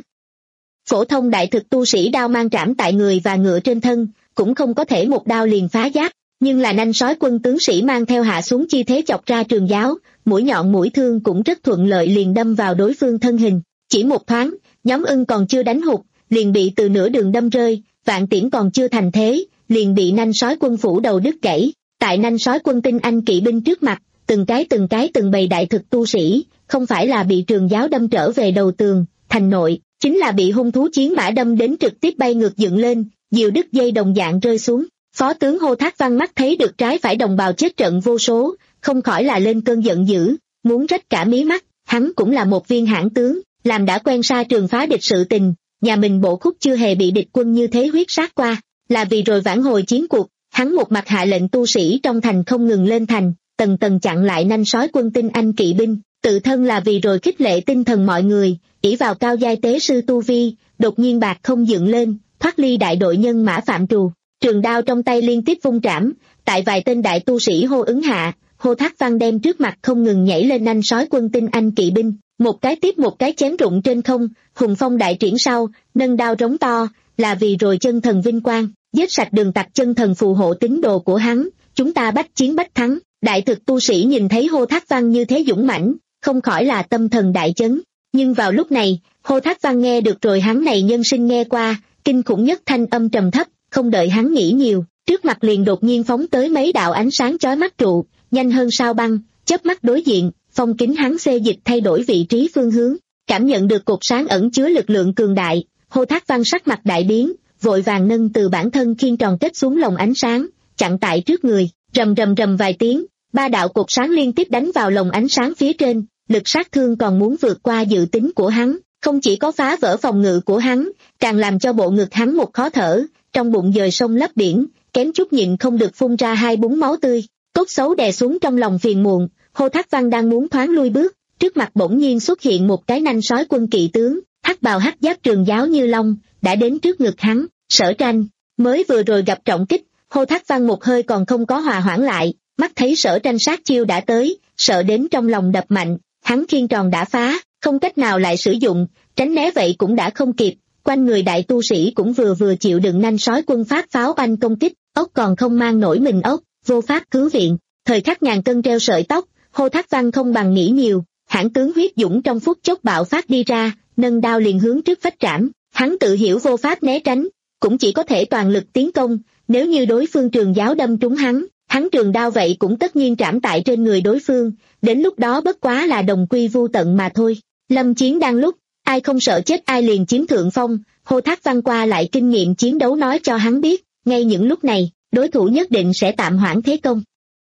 Phổ thông đại thực tu sĩ đao mang trảm tại người và ngựa trên thân, cũng không có thể một đao liền phá giáp, nhưng là Nanh Sói Quân tướng sĩ mang theo hạ xuống chi thế chọc ra trường giáo, mũi nhọn mũi thương cũng rất thuận lợi liền đâm vào đối phương thân hình. Chỉ một thoáng, nhóm ưng còn chưa đánh hụt, liền bị từ nửa đường đâm rơi, vạn tiễn còn chưa thành thế, liền bị Nanh Sói Quân phủ đầu đứt gãy. Tại Nanh Sói Quân tinh anh kỵ binh trước mặt, từng cái từng cái từng bầy đại thực tu sĩ, không phải là bị trường giáo đâm trở về đầu tường, thành nội, chính là bị hung thú chiến mã đâm đến trực tiếp bay ngược dựng lên, diều đứt dây đồng dạng rơi xuống. Phó tướng Hô Thác Văn mắt thấy được trái phải đồng bào chết trận vô số, không khỏi là lên cơn giận dữ, muốn rách cả mí mắt. Hắn cũng là một viên hãn tướng, làm đã quen sa trường phá địch sự tình, nhà mình bộ khúc chưa hề bị địch quân như thế huyết sát qua, là vì rồi vãn hồi chiến cuộc. Hắn một mặt hạ lệnh tu sĩ trong thành không ngừng lên thành, tầng tầng chặn lại Nanh Sói Quân tinh anh kỵ binh, tự thân là vì rồi khích lệ tinh thần mọi người, ỷ vào cao giai tế sư tu vi, đột nhiên bạc không dựng lên, thoát ly đại đội nhân mã phạm trù, trường đao trong tay liên tiếp vung trảm, tại vài tên đại tu sĩ hô ứng hạ, Hô Thác Văn đem trước mặt không ngừng nhảy lên Nanh Sói Quân tinh anh kỵ binh, một cái tiếp một cái chém rụng trên không, hùng phong đại triển sau, nâng đao rống to, là vì rồi chân thần vinh quang, giết sạch đường tặc chân thần phù hộ tín đồ của hắn, chúng ta bách chiến bách thắng. Đại thực tu sĩ nhìn thấy Hô Thác Văn như thế dũng mãnh, không khỏi là tâm thần đại chấn. Nhưng vào lúc này, Hô Thác Văn nghe được rồi hắn này nhân sinh nghe qua, kinh khủng nhất thanh âm trầm thấp, không đợi hắn nghĩ nhiều, trước mặt liền đột nhiên phóng tới mấy đạo ánh sáng chói mắt trụ, nhanh hơn sao băng, chớp mắt đối diện, phong kính hắn xê dịch thay đổi vị trí phương hướng, cảm nhận được cột sáng ẩn chứa lực lượng cường đại, Hô Thác Văn sắc mặt đại biến, vội vàng nâng từ bản thân khiên tròn kết xuống lồng ánh sáng, chặn tại trước người, rầm rầm rầm vài tiếng, ba đạo cột sáng liên tiếp đánh vào lồng ánh sáng phía trên, lực sát thương còn muốn vượt qua dự tính của hắn, không chỉ có phá vỡ phòng ngự của hắn, càng làm cho bộ ngực hắn một khó thở, trong bụng dời sông lấp biển, kém chút nhịn không được phun ra hai búng máu tươi, cốt xấu đè xuống trong lòng phiền muộn. Hô Thác Văn đang muốn thoáng lui bước, trước mặt bỗng nhiên xuất hiện một cái Nanh Sói Quân kỵ tướng, hắc bào hắc giáp trường giáo như long, đã đến trước ngực hắn. Sở Tranh mới vừa rồi gặp trọng kích, Hô Thác Văn một hơi còn không có hòa hoãn lại, mắt thấy Sở Tranh sát chiêu đã tới, sợ đến trong lòng đập mạnh, hắn khiên tròn đã phá, không cách nào lại sử dụng, tránh né vậy cũng đã không kịp, quanh người đại tu sĩ cũng vừa vừa chịu đựng Nanh Sói Quân phát pháo oanh công kích, ốc còn không mang nổi mình ốc, vô pháp cứu viện. Thời khắc ngàn cân treo sợi tóc, Hô Thác Văn không bằng nghĩ nhiều, hãn tướng huyết dũng trong phút chốc bạo phát đi ra, nâng đao liền hướng trước phách trảm, hắn tự hiểu vô pháp né tránh, cũng chỉ có thể toàn lực tiến công, nếu như đối phương trường giáo đâm trúng hắn, hắn trường đao vậy cũng tất nhiên trảm tại trên người đối phương, đến lúc đó bất quá là đồng quy vu tận mà thôi. Lâm chiến đang lúc, ai không sợ chết ai liền chiếm thượng phong, Hô Thác Văn qua lại kinh nghiệm chiến đấu nói cho hắn biết, ngay những lúc này, đối thủ nhất định sẽ tạm hoãn thế công.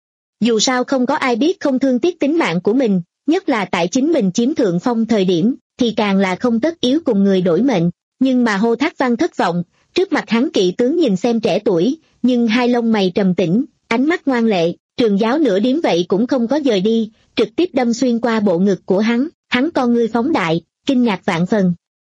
Dù sao không có ai biết không thương tiếc tính mạng của mình, nhất là tại chính mình chiếm thượng phong thời điểm, thì càng là không tất yếu cùng người đổi mệnh. Nhưng mà Hô Thác Văn thất vọng, trước mặt hắn kỵ tướng nhìn xem trẻ tuổi, nhưng hai lông mày trầm tĩnh, ánh mắt ngoan lệ, trường giáo nửa điếm vậy cũng không có dời đi, trực tiếp đâm xuyên qua bộ ngực của hắn, hắn con ngươi phóng đại, kinh ngạc vạn phần.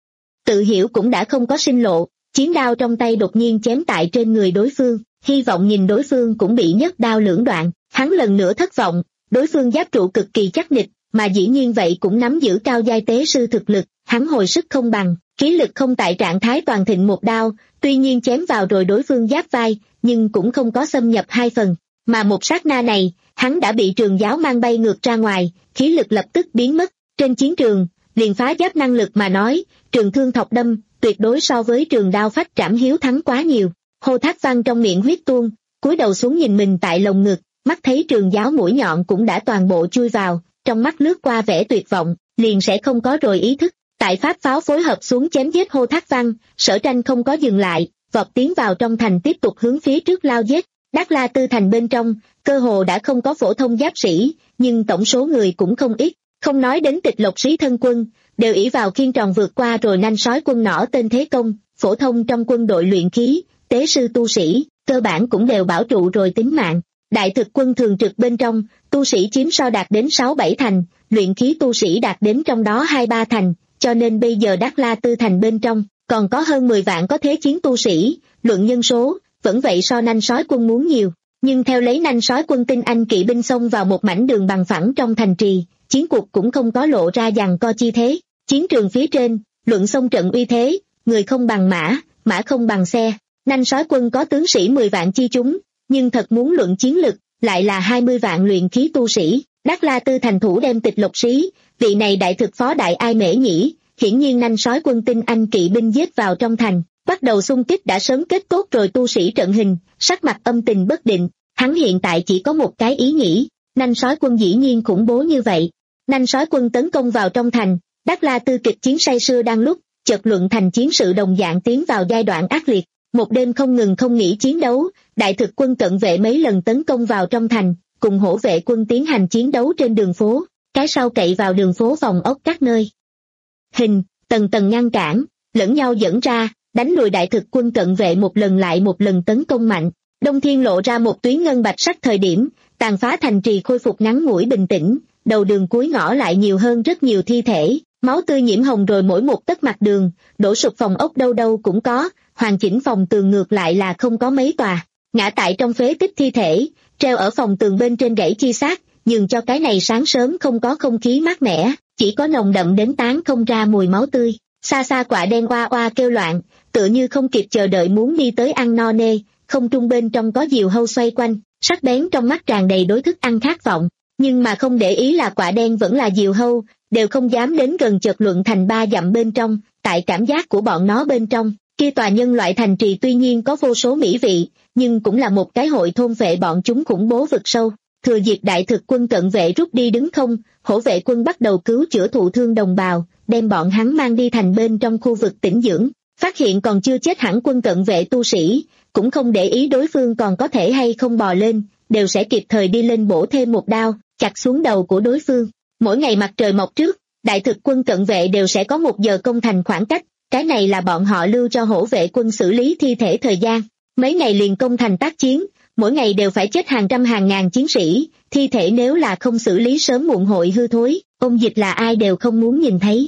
tự hiểu cũng đã không có sinh lộ, chiến đao trong tay đột nhiên chém tại trên người đối phương, hy vọng nhìn đối phương cũng bị nhất đao lưỡng đoạn, hắn lần nữa thất vọng, đối phương giáp trụ cực kỳ chắc nịch, mà dĩ nhiên vậy cũng nắm giữ cao giai tế sư thực lực, hắn hồi sức không bằng, khí lực không tại trạng thái toàn thịnh một đao, tuy nhiên chém vào rồi đối phương giáp vai, nhưng cũng không có xâm nhập hai phần, mà một sát na này, hắn đã bị trường giáo mang bay ngược ra ngoài, khí lực lập tức biến mất, trên chiến trường, liền phá giáp năng lực mà nói, trường thương thọc đâm, tuyệt đối so với trường đao phách trảm hiếu thắng quá nhiều. Hô Thác Văn trong miệng huyết tuôn, cúi đầu xuống nhìn mình tại lồng ngực, mắt thấy trường giáo mũi nhọn cũng đã toàn bộ chui vào, trong mắt lướt qua vẻ tuyệt vọng, liền sẽ không có rồi ý thức. Tại pháp pháo phối hợp xuống chém giết Hô Thác Văn, Sở Tranh không có dừng lại, vọt tiến vào trong thành tiếp tục hướng phía trước lao giết. Đắc La Tư thành bên trong, cơ hồ đã không có phổ thông giáp sĩ, nhưng tổng số người cũng không ít, không nói đến Tịch Lộc Sĩ thân quân, đều ỷ vào khiên tròn vượt qua rồi nanh sói quân nỏ tên thế công, phổ thông trong quân đội luyện khí, tế sư tu sĩ, cơ bản cũng đều bảo trụ rồi tính mạng. Đại thực quân thường trực bên trong, tu sĩ chiếm so đạt đến sáu bảy thành, luyện khí tu sĩ đạt đến trong đó hai ba thành, cho nên bây giờ Đắc La Tư thành bên trong, còn có hơn mười vạn có thế chiến tu sĩ, luận nhân số, vẫn vậy so nanh sói quân muốn nhiều. Nhưng theo lấy nanh sói quân tinh anh kỵ binh xông vào một mảnh đường bằng phẳng trong thành trì, chiến cuộc cũng không có lộ ra giằng co chi thế. Chiến trường phía trên, luận xông trận uy thế, người không bằng mã, mã không bằng xe. Nanh sói quân có tướng sĩ mười vạn chi chúng, nhưng thật muốn luận chiến lực, lại là hai mươi vạn luyện khí tu sĩ. Đắc La Tư thành thủ đem Tịch Lộc Sĩ, vị này đại thực phó đại ai mễ nhĩ, hiển nhiên nanh sói quân tinh anh kỵ binh giết vào trong thành, bắt đầu xung kích đã sớm kết tốt rồi tu sĩ trận hình, sắc mặt âm tình bất định, hắn hiện tại chỉ có một cái ý nghĩ, nanh sói quân dĩ nhiên khủng bố như vậy. Nanh sói quân tấn công vào trong thành, Đắc La Tư kịch chiến say sưa đang lúc, chợt luận thành chiến sự đồng dạng tiến vào giai đoạn ác liệt, một đêm không ngừng không nghỉ chiến đấu, đại thực quân cận vệ mấy lần tấn công vào trong thành, cùng hổ vệ quân tiến hành chiến đấu trên đường phố, cái sau cậy vào đường phố phòng ốc các nơi. Hình, tầng tầng ngăn cản, lẫn nhau dẫn ra, đánh lùi đại thực quân cận vệ một lần lại một lần tấn công mạnh. Đông Thiên lộ ra một tuyến ngân bạch sắc thời điểm, tàn phá thành trì khôi phục ngắn ngủi bình tĩnh, đầu đường cuối ngõ lại nhiều hơn rất nhiều thi thể, máu tươi nhiễm hồng rồi mỗi một tấc mặt đường, đổ sụp phòng ốc đâu đâu cũng có, hoàn chỉnh phòng tường ngược lại là không có mấy tòa, ngã tại trong phế tích thi thể, treo ở phòng tường bên trên gãy chi xác, nhường cho cái này sáng sớm không có không khí mát mẻ, chỉ có nồng đậm đến tán không ra mùi máu tươi. Xa xa quạ đen oa oa kêu loạn, tựa như không kịp chờ đợi muốn đi tới ăn no nê, không trung bên trong có diều hâu xoay quanh, sắc bén trong mắt tràn đầy đối thức ăn khát vọng, nhưng mà không để ý là quạ đen vẫn là diều hâu, đều không dám đến gần chợt luận thành ba dặm bên trong, tại cảm giác của bọn nó bên trong, kia tòa nhân loại thành trì tuy nhiên có vô số mỹ vị, nhưng cũng là một cái hội thôn vệ bọn chúng khủng bố vực sâu. Thừa dịp đại thực quân cận vệ rút đi đứng không, hổ vệ quân bắt đầu cứu chữa thụ thương đồng bào, đem bọn hắn mang đi thành bên trong khu vực tĩnh dưỡng, phát hiện còn chưa chết hẳn quân cận vệ tu sĩ, cũng không để ý đối phương còn có thể hay không bò lên, đều sẽ kịp thời đi lên bổ thêm một đao, chặt xuống đầu của đối phương. Mỗi ngày mặt trời mọc trước, đại thực quân cận vệ đều sẽ có một giờ công thành khoảng cách, cái này là bọn họ lưu cho hổ vệ quân xử lý thi thể thời gian. Mấy ngày liền công thành tác chiến, mỗi ngày đều phải chết hàng trăm hàng ngàn chiến sĩ, thi thể nếu là không xử lý sớm muộn hội hư thối, ôn dịch là ai đều không muốn nhìn thấy.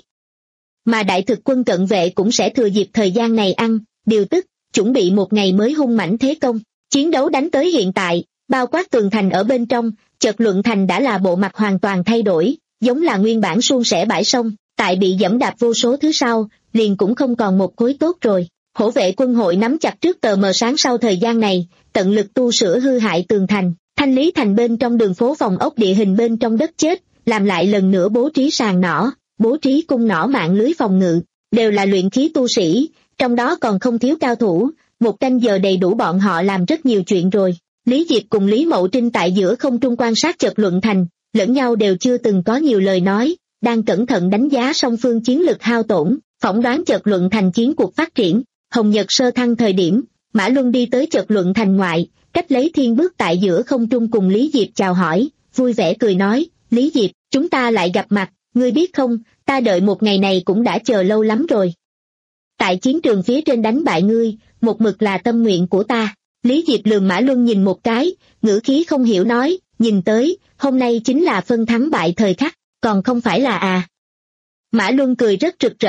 Mà đại thực quân cận vệ cũng sẽ thừa dịp thời gian này ăn, điều tức, chuẩn bị một ngày mới hung mãnh thế công. Chiến đấu đánh tới hiện tại, bao quát tường thành ở bên trong, chợt luận thành đã là bộ mặt hoàn toàn thay đổi, giống là nguyên bản suôn sẻ bãi sông, tại bị dẫm đạp vô số thứ sau, liền cũng không còn một khối tốt rồi. Hổ vệ quân hội nắm chặt trước tờ mờ sáng sau thời gian này, tận lực tu sửa hư hại tường thành, thanh lý thành bên trong đường phố phòng ốc địa hình bên trong đất chết, làm lại lần nữa bố trí sàn nỏ, bố trí cung nỏ mạng lưới phòng ngự, đều là luyện khí tu sĩ, trong đó còn không thiếu cao thủ, một canh giờ đầy đủ bọn họ làm rất nhiều chuyện rồi. Lý Diệp cùng Lý Mậu Trinh tại giữa không trung quan sát chợt luận thành, lẫn nhau đều chưa từng có nhiều lời nói, đang cẩn thận đánh giá song phương chiến lực hao tổn, phỏng đoán chợt luận thành chiến cuộc phát triển. Hồng Nhật sơ thăng thời điểm, Mã Luân đi tới chợt luận thành ngoại, cách lấy thiên bước tại giữa không trung cùng Lý Diệp chào hỏi, vui vẻ cười nói, Lý Diệp, chúng ta lại gặp mặt, ngươi biết không, ta đợi một ngày này cũng đã chờ lâu lắm rồi. Tại chiến trường phía trên đánh bại ngươi, một mực là tâm nguyện của ta. Lý Diệp lườm Mã Luân nhìn một cái, ngữ khí không hiểu nói, nhìn tới, hôm nay chính là phân thắng bại thời khắc, còn không phải là à. Mã Luân cười rất rực rỡ,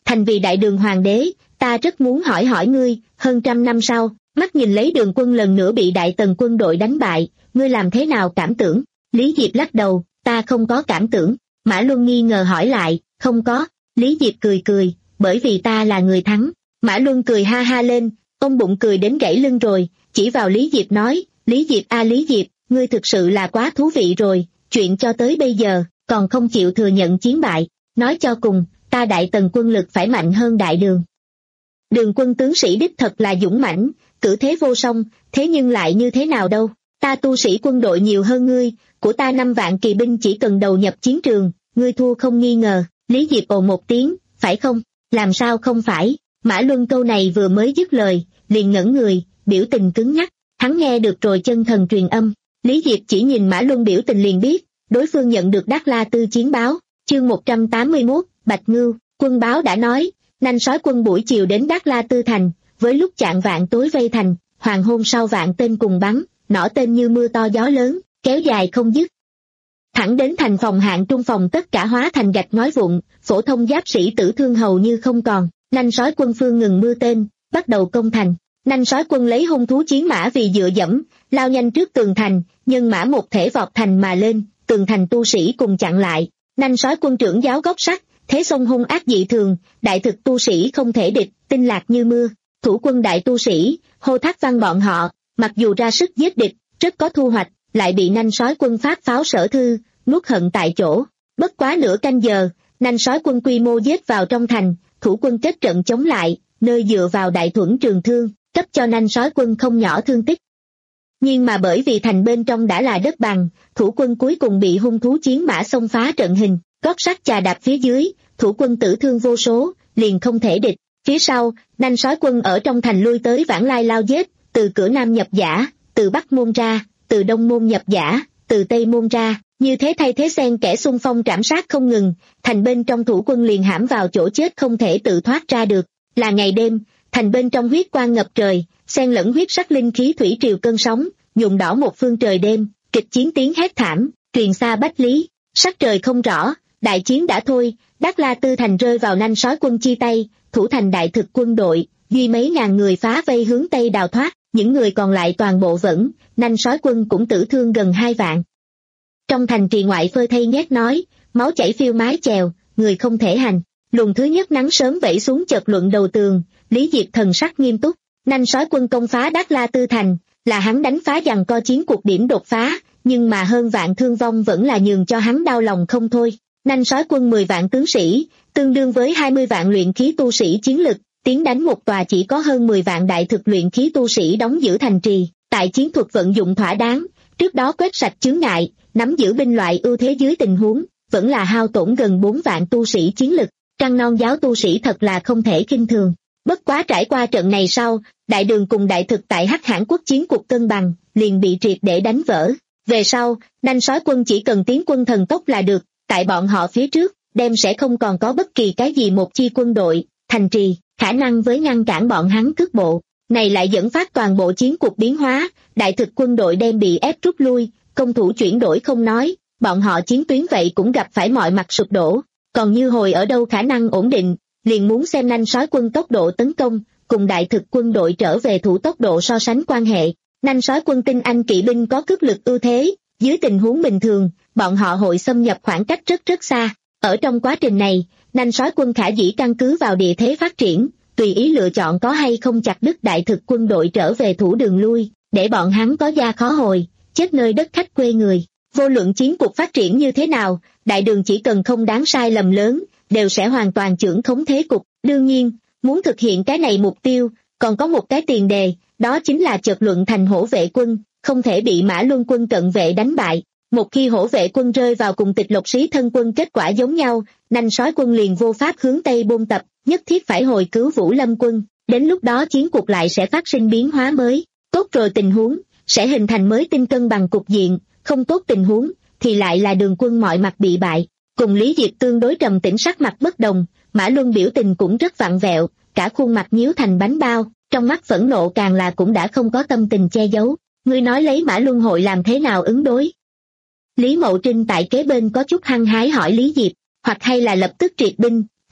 thành vì đại đường hoàng đế, ta rất muốn hỏi hỏi ngươi, hơn trăm năm sau, mắt nhìn lấy Đường quân lần nữa bị Đại Tần quân đội đánh bại, ngươi làm thế nào cảm tưởng? Lý Diệp lắc đầu, ta không có cảm tưởng. Mã Luân nghi ngờ hỏi lại, không có. Lý Diệp cười cười, bởi vì ta là người thắng. Mã Luân cười ha ha lên, ông bụng cười đến gãy lưng rồi, chỉ vào Lý Diệp nói, Lý Diệp a Lý Diệp, ngươi thực sự là quá thú vị rồi, chuyện cho tới bây giờ, còn không chịu thừa nhận chiến bại. Nói cho cùng, ta Đại Tần quân lực phải mạnh hơn Đại Đường. Đường quân tướng sĩ đích thật là dũng mãnh, cử thế vô song, thế nhưng lại như thế nào đâu, ta tu sĩ quân đội nhiều hơn ngươi, của ta năm vạn kỳ binh chỉ cần đầu nhập chiến trường, ngươi thua không nghi ngờ. Lý Diệp ồ một tiếng, phải không? Làm sao không phải? Mã Luân câu này vừa mới dứt lời, liền ngẩn người, biểu tình cứng nhắc, hắn nghe được rồi chân thần truyền âm. Lý Diệp chỉ nhìn Mã Luân biểu tình liền biết, đối phương nhận được Đát La Tư chiến báo. Chương một trăm tám mươi mốt, Bạch Ngưu, quân báo đã nói, Nanh Sói quân buổi chiều đến Đát La Tư thành, với lúc chạng vạn tối vây thành, hoàng hôn sau vạn tên cùng bắn, nỏ tên như mưa to gió lớn, kéo dài không dứt. Thẳng đến thành phòng hạng trung phòng tất cả hóa thành gạch ngói vụn, phổ thông giáp sĩ tử thương hầu như không còn. Nanh Sói quân phương ngừng mưa tên, bắt đầu công thành. Nanh Sói quân lấy hung thú chiến mã vì dựa dẫm, lao nhanh trước tường thành, nhân mã một thể vọt thành mà lên, tường thành tu sĩ cùng chặn lại. Nanh Sói quân trưởng giáo góc sắt, thế sông hung ác dị thường, đại thực tu sĩ không thể địch, tinh lạc như mưa. Thủ quân đại tu sĩ, hô thác văn bọn họ, mặc dù ra sức giết địch, rất có thu hoạch, lại bị Nanh Sói quân phát pháo sở thư, nuốt hận tại chỗ. Bất quá nửa canh giờ, Nanh Sói quân quy mô giết vào trong thành, thủ quân kết trận chống lại, nơi dựa vào đại thuẫn trường thương, cấp cho Nanh Sói quân không nhỏ thương tích. Nhưng mà bởi vì thành bên trong đã là đất bằng, thủ quân cuối cùng bị hung thú chiến mã xông phá trận hình, gót sắt chà đạp phía dưới, thủ quân tử thương vô số, liền không thể địch. Phía sau, Nanh Sói quân ở trong thành lui tới vãng lai lao giết, từ cửa nam nhập giả, từ bắc môn ra, từ đông môn nhập giả, từ tây môn ra, như thế thay thế xen kẻ xung phong trảm sát không ngừng, thành bên trong thủ quân liền hãm vào chỗ chết không thể tự thoát ra được. Là ngày đêm, thành bên trong huyết quang ngập trời, xen lẫn huyết sắc linh khí thủy triều cơn sóng, nhuộm đỏ một phương trời đêm, kịch chiến tiếng hét thảm, truyền xa bách lý. Sắc trời không rõ, đại chiến đã thôi, Đát La Tư thành rơi vào Nanh Sói quân chi tay, thủ thành đại thực quân đội, duy mấy ngàn người phá vây hướng tây đào thoát, những người còn lại toàn bộ vẫn, Nanh Sói quân cũng tử thương gần hai vạn. Trong thành trì ngoại phơi thây nhét nói, máu chảy phiêu mái chèo, người không thể hành. Luồng thứ nhất nắng sớm vẩy xuống chợt luận đầu tường, Lý Diệp thần sắc nghiêm túc. Nanh Sói quân công phá Đát La Tư thành, là hắn đánh phá giằng co chiến cuộc điểm đột phá, nhưng mà hơn vạn thương vong vẫn là nhường cho hắn đau lòng không thôi. Nanh Sói quân mười vạn tướng sĩ, tương đương với hai mươi vạn luyện khí tu sĩ chiến lực, tiến đánh một tòa chỉ có hơn mười vạn đại thực luyện khí tu sĩ đóng giữ thành trì. Tại chiến thuật vận dụng thỏa đáng, trước đó quét sạch chướng ngại, nắm giữ binh loại ưu thế dưới tình huống, vẫn là hao tổn gần bốn vạn tu sĩ chiến lực. Trăng non giáo tu sĩ thật là không thể khinh thường. Bất quá trải qua trận này sau, đại đường cùng đại thực tại Hắc Hãn quốc chiến cuộc cân bằng, liền bị triệt để đánh vỡ. Về sau, Nanh Sói quân chỉ cần tiến quân thần tốc là được, tại bọn họ phía trước, đem sẽ không còn có bất kỳ cái gì một chi quân đội, thành trì, khả năng với ngăn cản bọn hắn cước bộ. Này lại dẫn phát toàn bộ chiến cuộc biến hóa, đại thực quân đội đem bị ép rút lui, công thủ chuyển đổi không nói, bọn họ chiến tuyến vậy cũng gặp phải mọi mặt sụp đổ. Còn như hồi ở đâu khả năng ổn định, liền muốn xem Nanh Sói quân tốc độ tấn công, cùng đại thực quân đội trở về thủ tốc độ so sánh quan hệ. Nanh Sói quân tinh anh kỵ binh có cước lực ưu thế, dưới tình huống bình thường, bọn họ hội xâm nhập khoảng cách rất rất xa. Ở trong quá trình này, Nanh Sói quân khả dĩ căn cứ vào địa thế phát triển, tùy ý lựa chọn có hay không chặt đứt đại thực quân đội trở về thủ đường lui, để bọn hắn có gia khó hồi, chết nơi đất khách quê người. Vô luận chiến cuộc phát triển như thế nào, đại đường chỉ cần không đáng sai lầm lớn, đều sẽ hoàn toàn chưởng khống thế cục. Đương nhiên, muốn thực hiện cái này mục tiêu, còn có một cái tiền đề, đó chính là chợt luận thành hổ vệ quân, không thể bị Mã Luân quân cận vệ đánh bại. Một khi hổ vệ quân rơi vào cùng Tịch Lộc Sĩ thân quân kết quả giống nhau, Nanh Sói quân liền vô pháp hướng Tây bôn tập, nhất thiết phải hồi cứu Vũ Lâm quân. Đến lúc đó chiến cuộc lại sẽ phát sinh biến hóa mới, tốt rồi tình huống, sẽ hình thành mới tinh cân bằng cục diện, không tốt tình huống, thì lại là đường quân mọi mặt bị bại. Cùng Lý Diệp tương đối trầm tĩnh sắc mặt bất đồng, Mã Luân biểu tình cũng rất vặn vẹo, cả khuôn mặt nhíu thành bánh bao, trong mắt phẫn nộ càng là cũng đã không có tâm tình che giấu. Ngươi nói lấy Mã Luân hội làm thế nào ứng đối? Lý Mậu Trinh tại kế bên có chút hăng hái hỏi Lý Diệp, hoặc hay là lập tức triệt binh,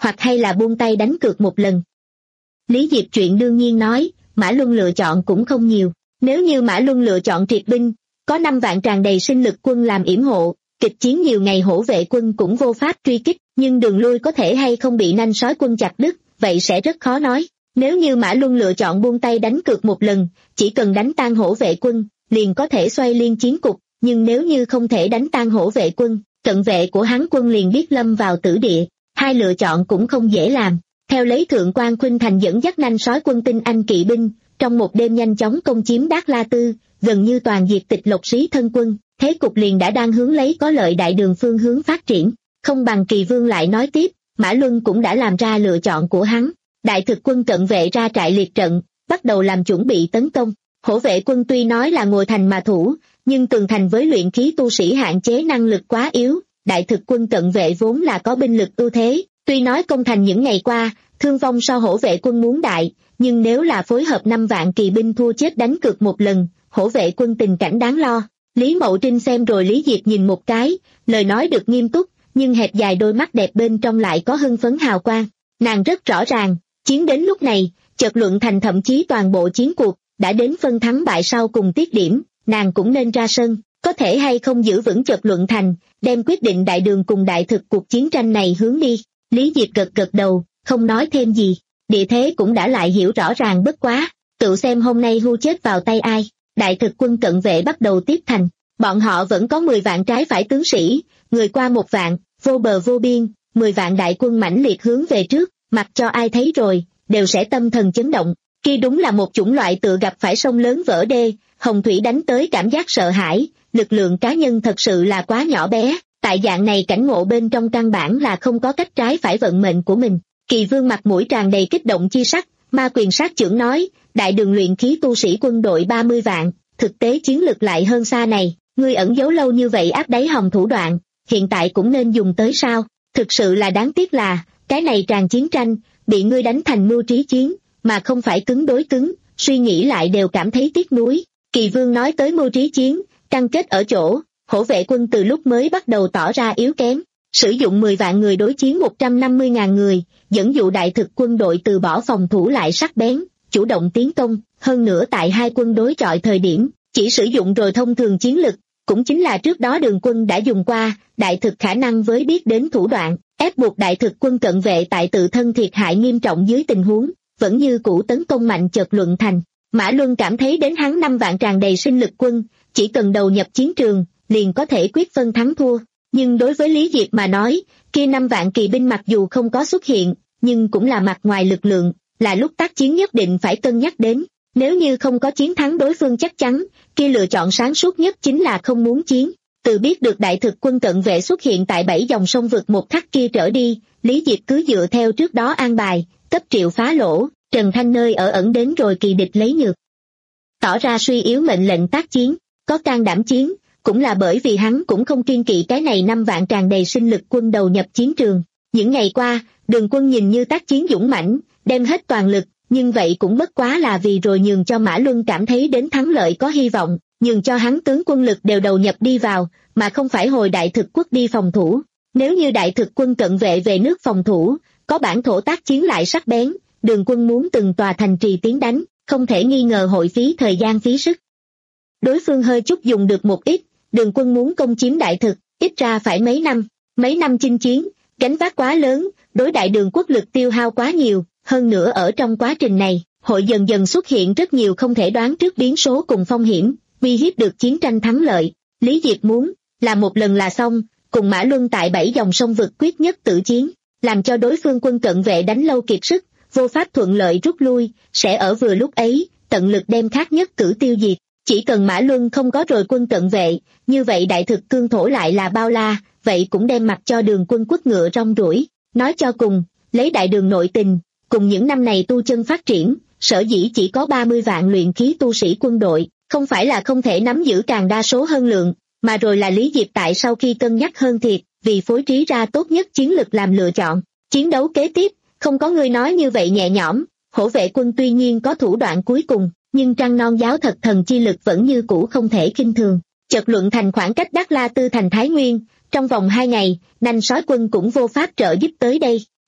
hoặc hay là buông tay đánh cược một lần. Lý Diệp chuyện đương nhiên nói, Mã Luân lựa chọn cũng không nhiều. Nếu như Mã Luân lựa chọn triệt binh, có năm vạn tràn đầy sinh lực quân làm yểm hộ, kịch chiến nhiều ngày hổ vệ quân cũng vô pháp truy kích, nhưng đường lui có thể hay không bị nanh sói quân chặt đứt, vậy sẽ rất khó nói. Nếu như Mã Luân lựa chọn buông tay đánh cược một lần, chỉ cần đánh tan hổ vệ quân, liền có thể xoay liên chiến cục, nhưng nếu như không thể đánh tan hổ vệ quân, cận vệ của hắn quân liền biết lâm vào tử địa, hai lựa chọn cũng không dễ làm. Theo lấy Thượng quan Khuynh Thành dẫn dắt nanh sói quân tinh anh kỵ binh, trong một đêm nhanh chóng công chiếm Đát La Tư, gần như toàn diệt Tịch Lộc Sĩ thân quân, thế cục liền đã đang hướng lấy có lợi đại đường phương hướng phát triển. Không bằng Kỳ Vương lại nói tiếp, Mã Luân cũng đã làm ra lựa chọn của hắn. Đại thực quân cận vệ ra trại liệt trận, bắt đầu làm chuẩn bị tấn công. Hổ vệ quân tuy nói là ngồi thành mà thủ, nhưng tường thành với luyện khí tu sĩ hạn chế năng lực quá yếu. Đại thực quân cận vệ vốn là có binh lực ưu thế, tuy nói công thành những ngày qua, thương vong so hổ vệ quân muốn đại, nhưng nếu là phối hợp năm vạn kỳ binh thua chết đánh cược một lần, hổ vệ quân tình cảnh đáng lo. Lý Mậu Trinh xem rồi Lý Diệp nhìn một cái, lời nói được nghiêm túc, nhưng hẹp dài đôi mắt đẹp bên trong lại có hưng phấn hào quang. Nàng rất rõ ràng, chiến đến lúc này, chợt luận thành thậm chí toàn bộ chiến cuộc, đã đến phân thắng bại sau cùng tiết điểm, nàng cũng nên ra sân, có thể hay không giữ vững chợt luận thành, đem quyết định đại đường cùng đại thực cuộc chiến tranh này hướng đi. Lý Diệp gật gật đầu, không nói thêm gì, địa thế cũng đã lại hiểu rõ ràng bất quá, tự xem hôm nay hưu chết vào tay ai. Đại thực quân cận vệ bắt đầu tiếp thành, bọn họ vẫn có mười vạn trái phải tướng sĩ, người qua một vạn, vô bờ vô biên, mười vạn đại quân mãnh liệt hướng về trước, mặc cho ai thấy rồi, đều sẽ tâm thần chấn động. Kia đúng là một chủng loại tựa gặp phải sông lớn vỡ đê, hồng thủy đánh tới cảm giác sợ hãi, lực lượng cá nhân thật sự là quá nhỏ bé, tại dạng này cảnh ngộ bên trong căn bản là không có cách trái phải vận mệnh của mình. Kỳ Vương mặt mũi tràn đầy kích động chi sắc, ma quyền sát trưởng nói, đại đường luyện khí tu sĩ quân đội ba mươi vạn, thực tế chiến lực lại hơn xa này, ngươi ẩn giấu lâu như vậy áp đáy hòm thủ đoạn, hiện tại cũng nên dùng tới sao? Thực sự là đáng tiếc là, cái này tràn chiến tranh, bị ngươi đánh thành mưu trí chiến, mà không phải cứng đối cứng, suy nghĩ lại đều cảm thấy tiếc nuối. Kỳ Vương nói tới mưu trí chiến, căn kết ở chỗ, hổ vệ quân từ lúc mới bắt đầu tỏ ra yếu kém, sử dụng mười vạn người đối chiến một trăm năm mươi ngàn người, dẫn dụ đại thực quân đội từ bỏ phòng thủ lại sắc bén, chủ động tiến công, hơn nữa tại hai quân đối chọi thời điểm, chỉ sử dụng rồi thông thường chiến lực, cũng chính là trước đó đường quân đã dùng qua, đại thực khả năng với biết đến thủ đoạn, ép buộc đại thực quân cận vệ tại tự thân thiệt hại nghiêm trọng dưới tình huống, vẫn như cũ tấn công mạnh chợt luận thành. Mã Luân cảm thấy đến hắn năm vạn tràn đầy sinh lực quân, chỉ cần đầu nhập chiến trường, liền có thể quyết phân thắng thua, nhưng đối với Lý Diệp mà nói, kia năm vạn kỳ binh mặc dù không có xuất hiện, nhưng cũng là mặt ngoài lực lượng, là lúc tác chiến nhất định phải cân nhắc đến. Nếu như không có chiến thắng đối phương chắc chắn, kia lựa chọn sáng suốt nhất chính là không muốn chiến. Từ biết được đại thực quân cận vệ xuất hiện tại bảy dòng sông vực một khắc kia trở đi, Lý Diệp cứ dựa theo trước đó an bài, cấp Triệu phá lỗ, Trần Thanh nơi ở ẩn đến rồi kỳ địch lấy nhược. Tỏ ra suy yếu mệnh lệnh tác chiến, có can đảm chiến, cũng là bởi vì hắn cũng không kiên kỵ cái này năm vạn tràn đầy sinh lực quân đầu nhập chiến trường. Những ngày qua, đường quân nhìn như tác chiến dũng mãnh, đem hết toàn lực, nhưng vậy cũng bất quá là vì rồi nhường cho Mã Luân cảm thấy đến thắng lợi có hy vọng, nhường cho hắn tướng quân lực đều đầu nhập đi vào, mà không phải hồi đại thực quốc đi phòng thủ. Nếu như đại thực quân cận vệ về nước phòng thủ, có bản thổ tác chiến lại sắc bén, đường quân muốn từng tòa thành trì tiến đánh, không thể nghi ngờ hội phí thời gian phí sức. Đối phương hơi chút dùng được một ít, đường quân muốn công chiếm đại thực, ít ra phải mấy năm, mấy năm chinh chiến, gánh vác quá lớn, đối đại đường quốc lực tiêu hao quá nhiều, hơn nữa ở trong quá trình này, hội dần dần xuất hiện rất nhiều không thể đoán trước biến số cùng phong hiểm, uy hiếp được chiến tranh thắng lợi. Lý Diệp muốn, là một lần là xong, cùng Mã Luân tại bảy dòng sông vực quyết nhất tử chiến, làm cho đối phương quân cận vệ đánh lâu kiệt sức, vô pháp thuận lợi rút lui, sẽ ở vừa lúc ấy, tận lực đem khác nhất cử tiêu diệt. Chỉ cần Mã Luân không có rồi quân cận vệ, như vậy đại thực cương thổ lại là bao la, vậy cũng đem mặc cho đường quân quất ngựa rong ruổi. Nói cho cùng, lấy đại đường nội tình, cùng những năm này tu chân phát triển, sở dĩ chỉ có ba mươi vạn luyện khí tu sĩ quân đội, không phải là không thể nắm giữ càng đa số hơn lượng, mà rồi là Lý Diệp tại sau khi cân nhắc hơn thiệt, vì phối trí ra tốt nhất chiến lược làm lựa chọn. Chiến đấu kế tiếp, không có người nói như vậy nhẹ nhõm, hổ vệ quân tuy nhiên có thủ đoạn cuối cùng, nhưng trăng non giáo thật thần chi lực vẫn như cũ không thể khinh thường. Chợt luận thành khoảng cách Đát La Tư thành Thái Nguyên, trong vòng hai ngày, nanh sói quân cũng vô pháp trợ giúp tới đây.